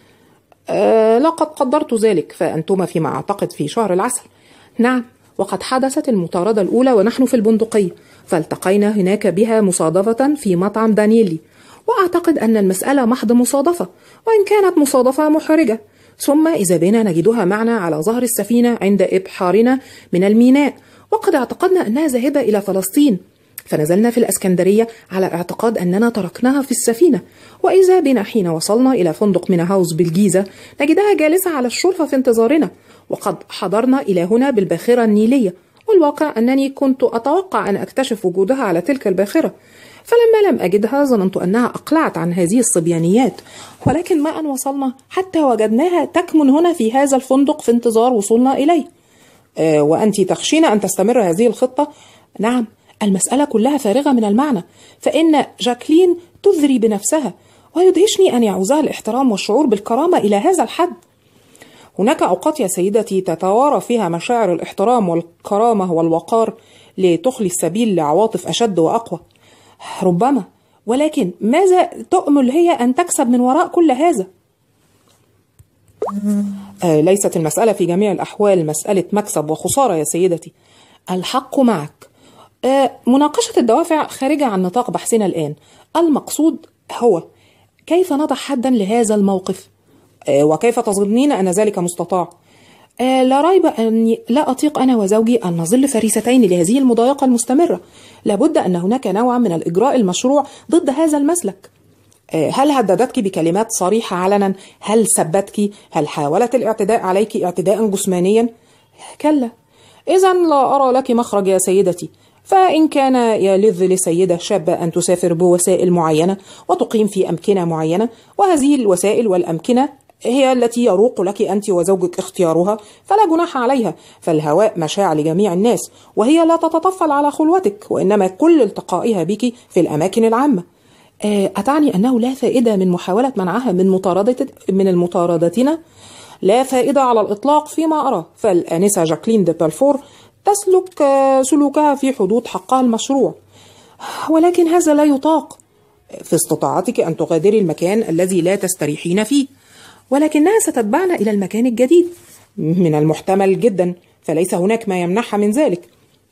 لقد قدرت ذلك، فأنتما فيما أعتقد في شهر العسل. نعم، وقد حدثت المطاردة الأولى ونحن في البندقية، فالتقينا هناك بها مصادفة في مطعم دانييلي، وأعتقد أن المسألة محض مصادفة، وإن كانت مصادفة محرجة. ثم إذا بنا نجدها معنا على ظهر السفينة عند إبحارنا من الميناء، وقد اعتقدنا أنها ذاهبة إلى فلسطين، فنزلنا في الأسكندرية على اعتقاد أننا تركناها في السفينة، وإذا بنا حين وصلنا إلى فندق مينا هاوس بالجيزة نجدها جالسة على الشرفة في انتظارنا، وقد حضرنا إلى هنا بالباخرة النيلية، والواقع أنني كنت أتوقع أن أكتشف وجودها على تلك الباخرة، فلما لم أجدها ظننت أنها أقلعت عن هذه الصبيانيات، ولكن ما أن وصلنا حتى وجدناها تكمن هنا في هذا الفندق في انتظار وصولنا إليه. وأنت تخشين أن تستمر هذه الخطة؟ نعم، المسألة كلها فارغة من المعنى، فإن جاكلين تذري بنفسها، ويدهشني أن يعوزها الاحترام والشعور بالكرامة إلى هذا الحد. هناك أوقات يا سيدتي تتوارى فيها مشاعر الاحترام والكرامة والوقار لتخلي السبيل لعواطف أشد وأقوى. ربما، ولكن ماذا تؤمل هي أن تكسب من وراء كل هذا؟ ليست المسألة في جميع الأحوال مسألة مكسب وخسارة يا سيدتي. الحق معك. مناقشة الدوافع خارجة عن نطاق بحثنا الآن. المقصود هو كيف نضع حدا لهذا الموقف، وكيف تظنين أن ذلك مستطاع؟ لا ريب أني لا أطيق أنا وزوجي أن نظل فريستين لهذه المضايقة المستمرة. لابد أن هناك نوع من الإجراء المشروع ضد هذا المسلك. هل هددتك بكلمات صريحة علنا؟ هل سبتك؟ هل حاولت الاعتداء عليك اعتداء جسمانيا؟ كلا. إذن لا أرى لك مخرج يا سيدتي. فإن كان يلذ لسيدة شابة أن تسافر بوسائل معينة وتقيم في أمكنة معينة، وهذه الوسائل والأمكنة هي التي يروق لك أنت وزوجك اختيارها، فلا جناح عليها. فالهواء مشاع لجميع الناس، وهي لا تتطفل على خلوتك، وإنما كل التقائها بك في الأماكن العامة. أتعني أنه لا فائدة من محاولة منعها من المطاردتنا؟ لا فائدة على الإطلاق فيما أرى. فالآنسة جاكلين دي بلفور تسلك سلوكها في حدود حقها المشروع، ولكن هذا لا يطاق. في استطاعتك أن تغادري المكان الذي لا تستريحين فيه، ولكنها ستتبعنا إلى المكان الجديد. من المحتمل جدا، فليس هناك ما يمنعها من ذلك.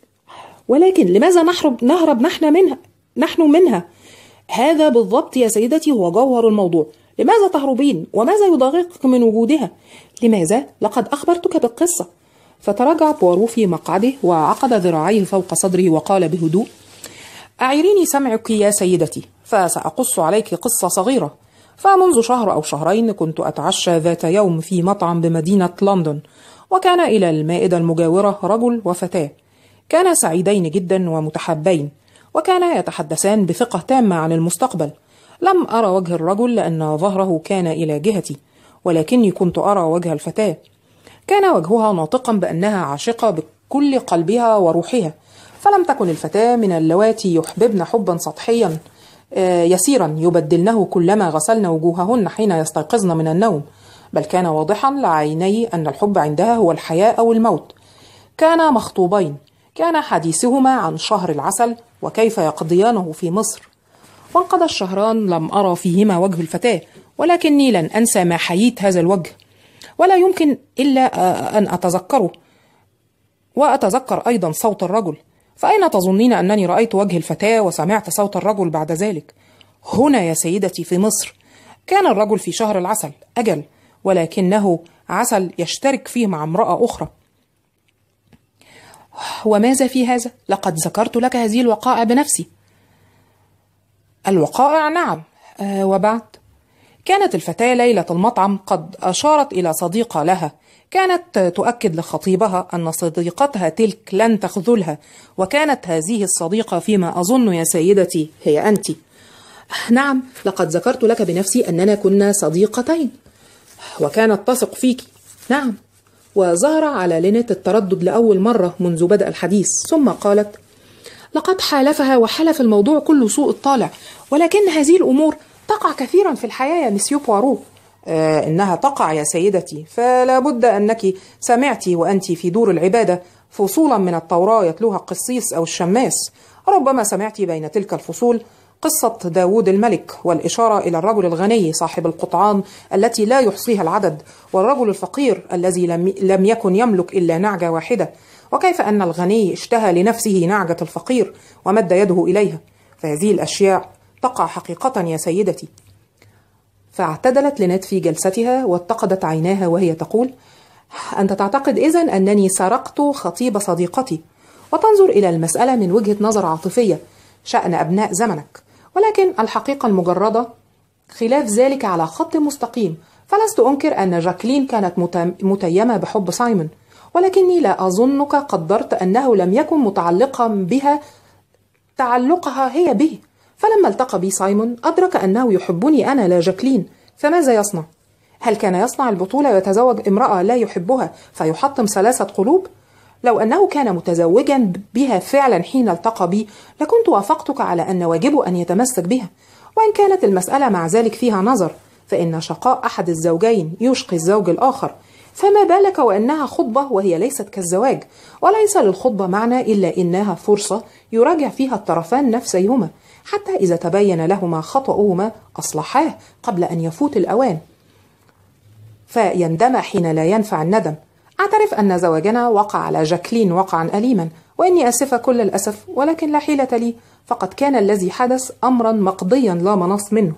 ولكن لماذا نهرب نحن منها؟ هذا بالضبط يا سيدتي هو جوهر الموضوع. لماذا تهربين؟ وماذا يضايقك من وجودها؟ لماذا؟ لقد أخبرتك بالقصة. فتراجع بوارو في مقعده وعقد ذراعيه فوق صدره وقال بهدوء: أعيريني سمعك يا سيدتي، فسأقص عليك قصة صغيرة. فمنذ شهر أو شهرين كنت أتعشى ذات يوم في مطعم بمدينة لندن، وكان إلى المائدة المجاورة رجل وفتاة. كانا سعيدين جدا ومتحابين، وكانا يتحدثان بثقة تامة عن المستقبل. لم أرى وجه الرجل لأن ظهره كان إلى جهتي، ولكني كنت أرى وجه الفتاة. كان وجهها ناطقا بأنها عاشقة بكل قلبها وروحها، فلم تكن الفتاة من اللواتي يحببن حبا سطحيا يسيرا يبدلنه كلما غسلن وجوههن حين يستيقظن من النوم، بل كان واضحا لعيني أن الحب عندها هو الحياة أو الموت. كانا مخطوبين، كان حديثهما عن شهر العسل وكيف يقضيانه في مصر. وانقضى الشهران لم أرى فيهما وجه الفتاة، ولكني لن أنسى ما حييت هذا الوجه، ولا يمكن إلا أن أتذكره، وأتذكر أيضا صوت الرجل. فأين تظنين أنني رأيت وجه الفتاة وسمعت صوت الرجل بعد ذلك؟ هنا يا سيدتي في مصر. كان الرجل في شهر العسل، أجل، ولكنه عسل يشترك فيه مع امرأة أخرى. وماذا في هذا؟ لقد ذكرت لك هذه الوقائع بنفسي. الوقائع، نعم. وبعد؟ كانت الفتاة ليلة المطعم قد أشارت إلى صديقة لها، كانت تؤكد لخطيبها أن صديقتها تلك لن تخذلها، وكانت هذه الصديقة فيما أظن يا سيدتي هي أنت. نعم، لقد ذكرت لك بنفسي أننا كنا صديقتين، وكانت تثق فيك. نعم. وظهر على لينيت التردد لأول مرة منذ بدء الحديث، ثم قالت: لقد حالفها وحلف الموضوع كله سوء الطالع، ولكن هذه الأمور تقع كثيرا في الحياة يا مسيو بوارو. إنها تقع يا سيدتي، فلا بد أنك سمعت وأنت في دور العبادة فصولا من التوراة يتلوها القسيس أو الشماس. ربما سمعت بين تلك الفصول قصة داود الملك، والإشارة إلى الرجل الغني صاحب القطعان التي لا يحصيها العدد، والرجل الفقير الذي لم يكن يملك إلا نعجة واحدة، وكيف أن الغني اشتهى لنفسه نعجة الفقير ومد يده إليها. فهذه الأشياء تقع حقيقة يا سيدتي. فاعتدلت لينيت في جلستها واتقدت عيناها وهي تقول: أنت تعتقد إذن أنني سرقت خطيب صديقتي، وتنظر إلى المسألة من وجهة نظر عاطفية، شأن أبناء زمنك، ولكن الحقيقة المجردة خلاف ذلك على خط مستقيم. فلست أنكر أن جاكلين كانت متيمة بحب سايمون، ولكني لا أظنك قدرت أنه لم يكن متعلقا بها تعلقها هي به. فلما التقى بي سايمون أدرك أنه يحبني أنا لا جاكلين، فماذا يصنع؟ هل كان يصنع البطولة ويتزوج امرأة لا يحبها فيحطم 3 قلوب؟ لو أنه كان متزوجا بها فعلا حين التقى بي لكنت وافقتك على أن واجبه أن يتمسك بها. وإن كانت المسألة مع ذلك فيها نظر، فإن شقاء أحد الزوجين يشقي الزوج الآخر، فما بالك وأنها خطبة وهي ليست كالزواج، وليس للخطبة معنى إلا إنها فرصة يراجع فيها الطرفان نفسيهما، حتى إذا تبين لهما خطأهما أصلحاه قبل أن يفوت الأوان، فيندم حين لا ينفع الندم. أعترف أن زواجنا وقع على جاكلين وقعا أليما، وإني أسفة كل الأسف، ولكن لا حيلة لي، فقد كان الذي حدث أمرا مقضيا لا مناص منه.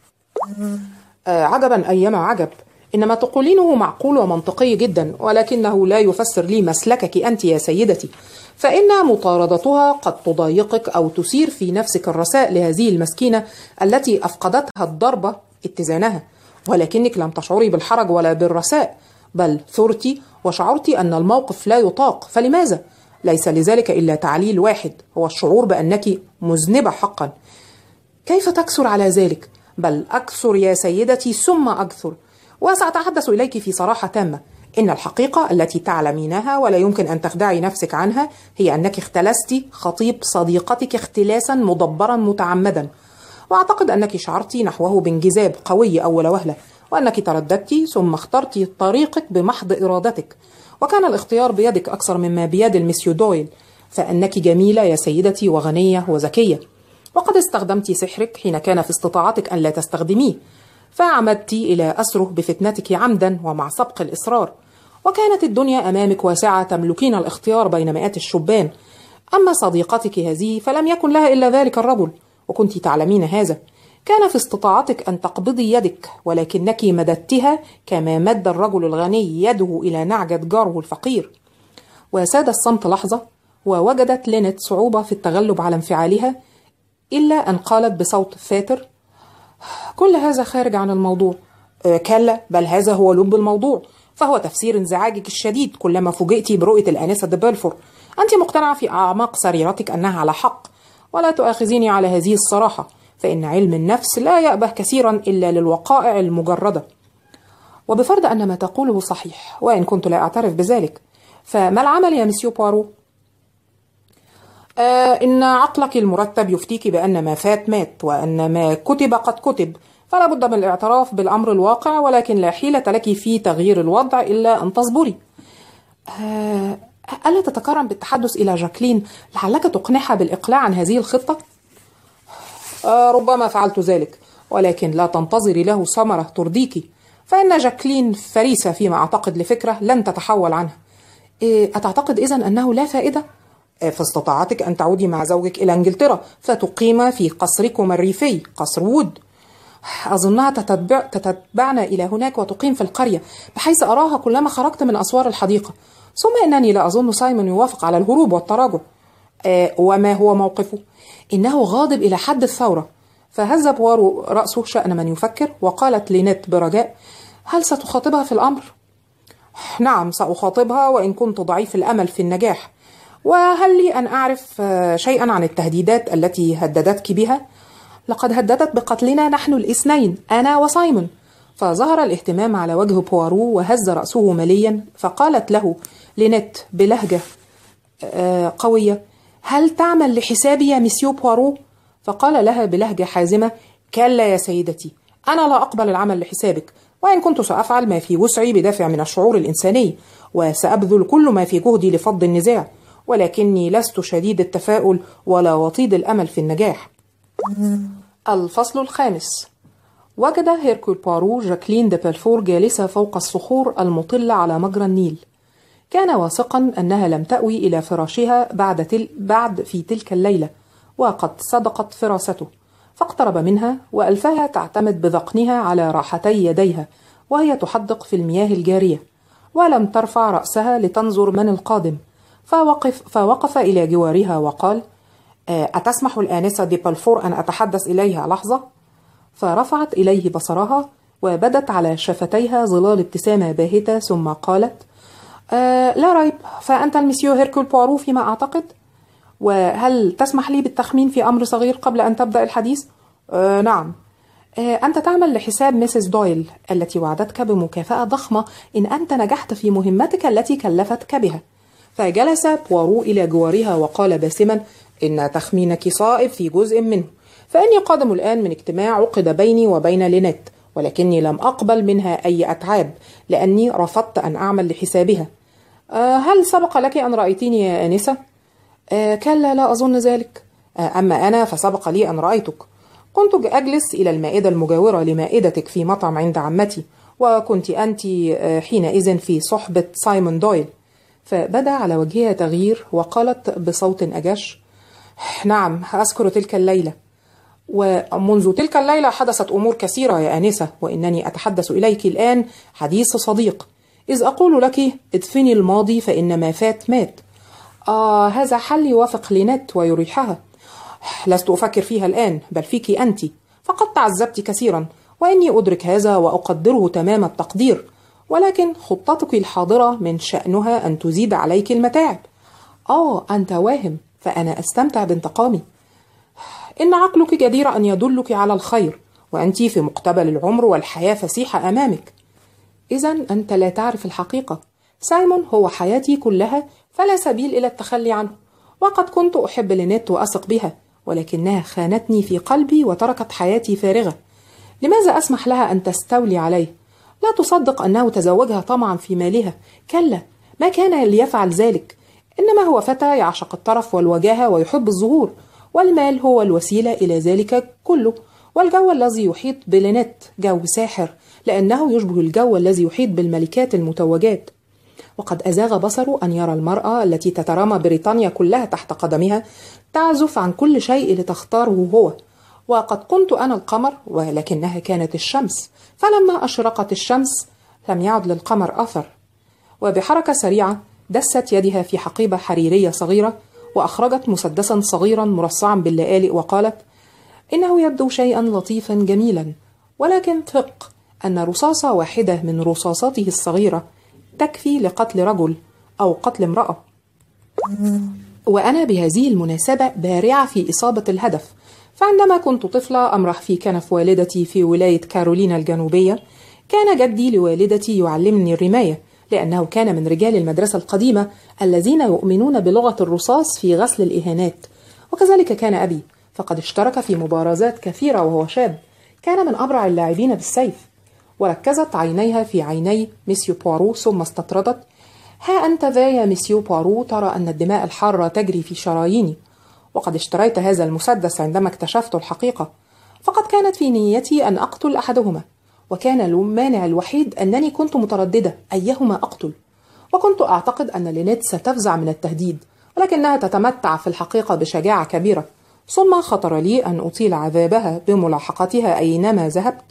عجبا أيما عجب، إن ما تقولينه معقول ومنطقي جدا، ولكنه لا يفسر لي مسلكك أنت يا سيدتي، فإن مطاردتها قد تضايقك أو تثير في نفسك الرثاء لهذه المسكينة التي أفقدتها الضربة اتزانها، ولكنك لم تشعري بالحرج ولا بالرثاء، بل ثرت وشعرت أن الموقف لا يطاق. فلماذا؟ ليس لذلك إلا تعليل واحد، هو الشعور بأنك مذنبة حقا. كيف تكثر على ذلك؟ بل أكثر يا سيدتي ثم أكثر، وسأتحدث إليك في صراحة تامة. إن الحقيقة التي تعلمينها ولا يمكن أن تخدعي نفسك عنها هي أنك اختلست خطيب صديقتك اختلاسا مدبرا متعمدا، وأعتقد أنك شعرت نحوه بانجذاب قوي أول وهلة، وأنك ترددت ثم اخترت طريقك بمحض إرادتك، وكان الاختيار بيدك أكثر مما بيد المسيو دويل، فأنك جميلة يا سيدتي وغنية وذكية، وقد استخدمت سحرك حين كان في استطاعتك أن لا تستخدميه، فعمدت إلى أسره بفتنتك عمدا ومع سبق الإصرار، وكانت الدنيا أمامك واسعة تملكين الاختيار بين مئات الشبان. أما صديقتك هذه فلم يكن لها إلا ذلك الرجل، وكنت تعلمين هذا. كان في استطاعتك أن تقبضي يدك، ولكنك مددتها كما مد الرجل الغني يده إلى نعجة جاره الفقير. وساد الصمت لحظة، ووجدت لينيت صعوبة في التغلب على انفعالها، إلا أن قالت بصوت فاتر: كل هذا خارج عن الموضوع. كلا، بل هذا هو لب الموضوع، فهو تفسير انزعاجك الشديد كلما فوجئت برؤية الآنسة دي بلفور. أنت مقتنعة في أعماق سريرتك أنها على حق، ولا تؤاخذيني على هذه الصراحة، فإن علم النفس لا يأبه كثيرا إلا للوقائع المجردة. وبفرض أن ما تقوله صحيح، وإن كنت لا أعترف بذلك، فما العمل يا مسيو بوارو؟ إن عقلك المرتب يفتيك بأن ما فات مات، وأن ما كتب قد كتب، فلا بد من الاعتراف بالأمر الواقع، ولكن لا حيلة لك في تغيير الوضع إلا أن تصبري. ألا تتكرم بالتحدث إلى جاكلين لعلك تقنعها بالإقلاع عن هذه الخطة؟ ربما فعلت ذلك، ولكن لا تنتظري له ثمرة ترضيك، فإن جاكلين فريسة فيما أعتقد لفكرة لن تتحول عنها. أتعتقد إذن أنه لا فائدة؟ في استطاعتك أن تعودي مع زوجك إلى إنجلترا فتقيم في قصركما الريفي قصر وود. أظنها تتبعنا إلى هناك وتقيم في القرية، بحيث أراها كلما خرجت من أسوار الحديقة. ثم إنني لا أظن سايمون يوافق على الهروب والتراجع. وما هو موقفه؟ إنه غاضب إلى حد الثورة. فهز بوارو رأسه شأن من يفكر، وقالت لينيت برجاء: هل ستخاطبها في الأمر؟ نعم، سأخاطبها، وإن كنت ضعيف الأمل في النجاح. وهل لي أن أعرف شيئا عن التهديدات التي هددتك بها؟ لقد هددت بقتلنا نحن الاثنين، أنا وسايمون. فظهر الاهتمام على وجه بوارو، وهز رأسه مليا، فقالت له لينيت بلهجة قوية: هل تعمل لحسابي يا مسيو بوارو؟ فقال لها بلهجة حازمة: كلا يا سيدتي، أنا لا أقبل العمل لحسابك، وإن كنت سأفعل ما في وسعي بدافع من الشعور الإنساني، وسأبذل كل ما في جهدي لفض النزاع، ولكني لست شديد التفاؤل ولا وطيد الأمل في النجاح. الفصل الخامس. وجد هيركول بوارو جاكلين دي بلفور جالسة فوق الصخور المطلة على مجرى النيل. كان واثقا أنها لم تأوي إلى فراشها بعد في تلك الليلة، وقد صدقت فراسته، فاقترب منها وألفها تعتمد بذقنها على راحتي يديها وهي تحدق في المياه الجارية، ولم ترفع رأسها لتنظر من القادم. فوقف إلى جوارها وقال: أتسمح الآنسة دي بلفور أن أتحدث إليها لحظة؟ فرفعت إليه بصرها، وبدت على شفتيها ظلال ابتسامة باهتة، ثم قالت: لا ريب، فأنت المسيو هيركول بوارو فيما أعتقد. وهل تسمح لي بالتخمين في أمر صغير قبل أن تبدأ الحديث؟ نعم. أنت تعمل لحساب ميسيس دويل التي وعدتك بمكافأة ضخمة إن أنت نجحت في مهمتك التي كلفتك بها. فجلس بوارو إلى جوارها وقال باسما: إن تخمينك صائب في جزء منه، فإني قادم الآن من اجتماع عقد بيني وبين لينيت، ولكني لم أقبل منها أي أتعاب لأني رفضت أن أعمل لحسابها. هل سبق لك أن رأيتيني يا آنسة؟ كلا، لا أظن ذلك. أما أنا فسبق لي أن رأيتك. كنت أجلس إلى المائدة المجاورة لمائدتك في مطعم عند عمتي، وكنت أنت حينئذ في صحبة سايمون دويل. فبدأ على وجهها تغيير وقالت بصوت أجش: نعم، أذكر تلك الليلة، ومنذ تلك الليلة حدثت أمور كثيرة يا آنسة، وإنني أتحدث إليك الآن حديث صديق، إذ أقول لك ادفني الماضي فإن ما فات مات. هذا حل يوافق لينيت ويريحها. لست أفكر فيها الآن، بل فيك أنت، فقد تعذبت كثيرا، وإني أدرك هذا وأقدره تمام التقدير، ولكن خطتك الحاضرة من شأنها أن تزيد عليك المتاعب. أنت واهم، فأنا أستمتع بانتقامي. إن عقلك جدير أن يدلك على الخير، وأنت في مقتبل العمر والحياة فسيحة أمامك. إذن أنت لا تعرف الحقيقة. سايمون هو حياتي كلها، فلا سبيل إلى التخلي عنه. وقد كنت أحب لينيت وأثق بها، ولكنها خانتني في قلبي وتركت حياتي فارغة. لماذا أسمح لها أن تستولي عليه؟ لا تصدق أنه تزوجها طمعا في مالها. كلا، ما كان ليفعل ذلك. إنما هو فتى يعشق الطرف والوجاهة ويحب الظهور، والمال هو الوسيلة إلى ذلك كله. والجو الذي يحيط بلينيت جو ساحر، لأنه يشبه الجو الذي يحيط بالملكات المتوجات. وقد أزاغ بصره أن يرى المرأة التي تترامى بريطانيا كلها تحت قدمها تعزف عن كل شيء لتختاره هو. وقد كنت أنا القمر، ولكنها كانت الشمس، فلما أشرقت الشمس لم يعد للقمر أثر. وبحركة سريعة دست يدها في حقيبة حريرية صغيرة، وأخرجت مسدسا صغيرا مرصعا باللآلئ، وقالت: إنه يبدو شيئا لطيفا جميلا، ولكن ثق أن رصاصة واحدة من رصاصاته الصغيرة تكفي لقتل رجل أو قتل امرأة. وأنا بهذه المناسبة بارعة في إصابة الهدف. فعندما كنت طفلة أمرح في كنف والدتي في ولاية كارولينا الجنوبية، كان جدي لوالدتي يعلمني الرماية، لأنه كان من رجال المدرسة القديمة الذين يؤمنون بلغة الرصاص في غسل الإهانات. وكذلك كان أبي، فقد اشترك في مبارزات كثيرة وهو شاب. كان من أبرع اللاعبين بالسيف. وركزت عينيها في عيني مسيو بوارو، ثم استطردت: ها أنت ذا يا مسيو بوارو، ترى أن الدماء الحارة تجري في شراييني. وقد اشتريت هذا المسدس عندما اكتشفت الحقيقة، فقد كانت في نيتي أن أقتل أحدهما، وكان المانع الوحيد أنني كنت مترددة أيهما أقتل. وكنت أعتقد أن لينيت ستفزع من التهديد، ولكنها تتمتع في الحقيقة بشجاعة كبيرة. ثم خطر لي أن أطيل عذابها بملاحقتها أينما ذهبت،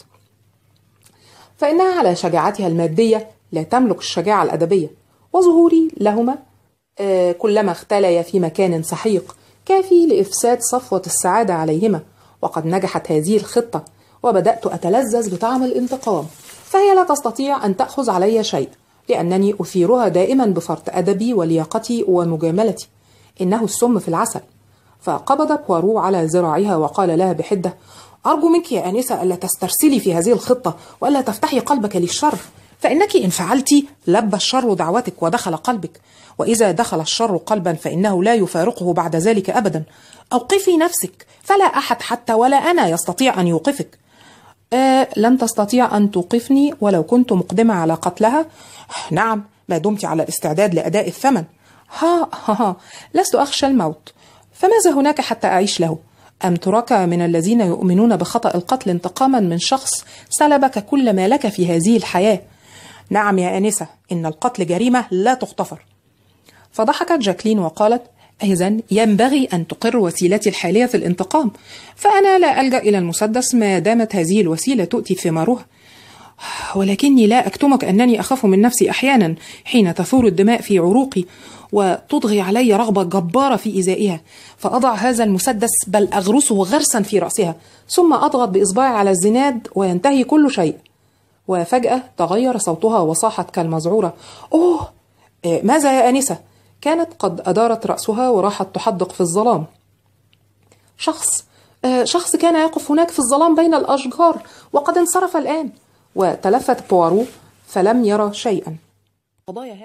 فإنها على شجاعتها المادية لا تملك الشجاعة الأدبية. وظهوري لهما كلما اختليا في مكان سحيق كافي لإفساد صفوة السعادة عليهما. وقد نجحت هذه الخطة، وبدأت أتلذذ بطعم الانتقام، فهي لا تستطيع أن تأخذ علي شيء، لأنني أثيرها دائما بفرط أدبي ولياقتي ومجاملتي. إنه السم في العسل. فقبض بوارو على ذراعها وقال لها بحدة: أرجو منك يا آنسة ألا تسترسلي في هذه الخطة، وألا تفتحي قلبك للشر، فإنك إن فعلت لبى الشر دعوتك ودخل قلبك، وإذا دخل الشر قلبا فإنه لا يفارقه بعد ذلك أبدا. أوقفي نفسك، فلا أحد حتى ولا أنا يستطيع أن يوقفك. لن تستطيع أن توقفني ولو كنت مقدمة على قتلها؟ نعم، ما دمت على الاستعداد لأداء الثمن. ها لست أخشى الموت، فماذا هناك حتى أعيش له؟ أم تراك من الذين يؤمنون بخطأ القتل انتقاما من شخص سلبك كل ما لك في هذه الحياة؟ نعم يا آنسة، إن القتل جريمة لا تغتفر. فضحكت جاكلين وقالت: إذن ينبغي أن تقر وسيلتي الحالية في الانتقام، فأنا لا ألجأ إلى المسدس ما دامت هذه الوسيلة تؤتي ثمارها. ولكني لا أكتمك أنني أخاف من نفسي أحيانا حين تثور الدماء في عروقي وتضغي علي رغبة جبارة في إزائها، فأضع هذا المسدس بل أغرسه غرسا في رأسها، ثم أضغط بإصبعي على الزناد وينتهي كل شيء. وفجأة تغير صوتها وصاحت كالمذعورة: أوه، ماذا يا آنسة؟ كانت قد أدارت رأسها وراحت تحدق في الظلام. شخص كان يقف هناك في الظلام بين الأشجار، وقد انصرف الآن. وتلفت بوارو فلم يرى شيئا.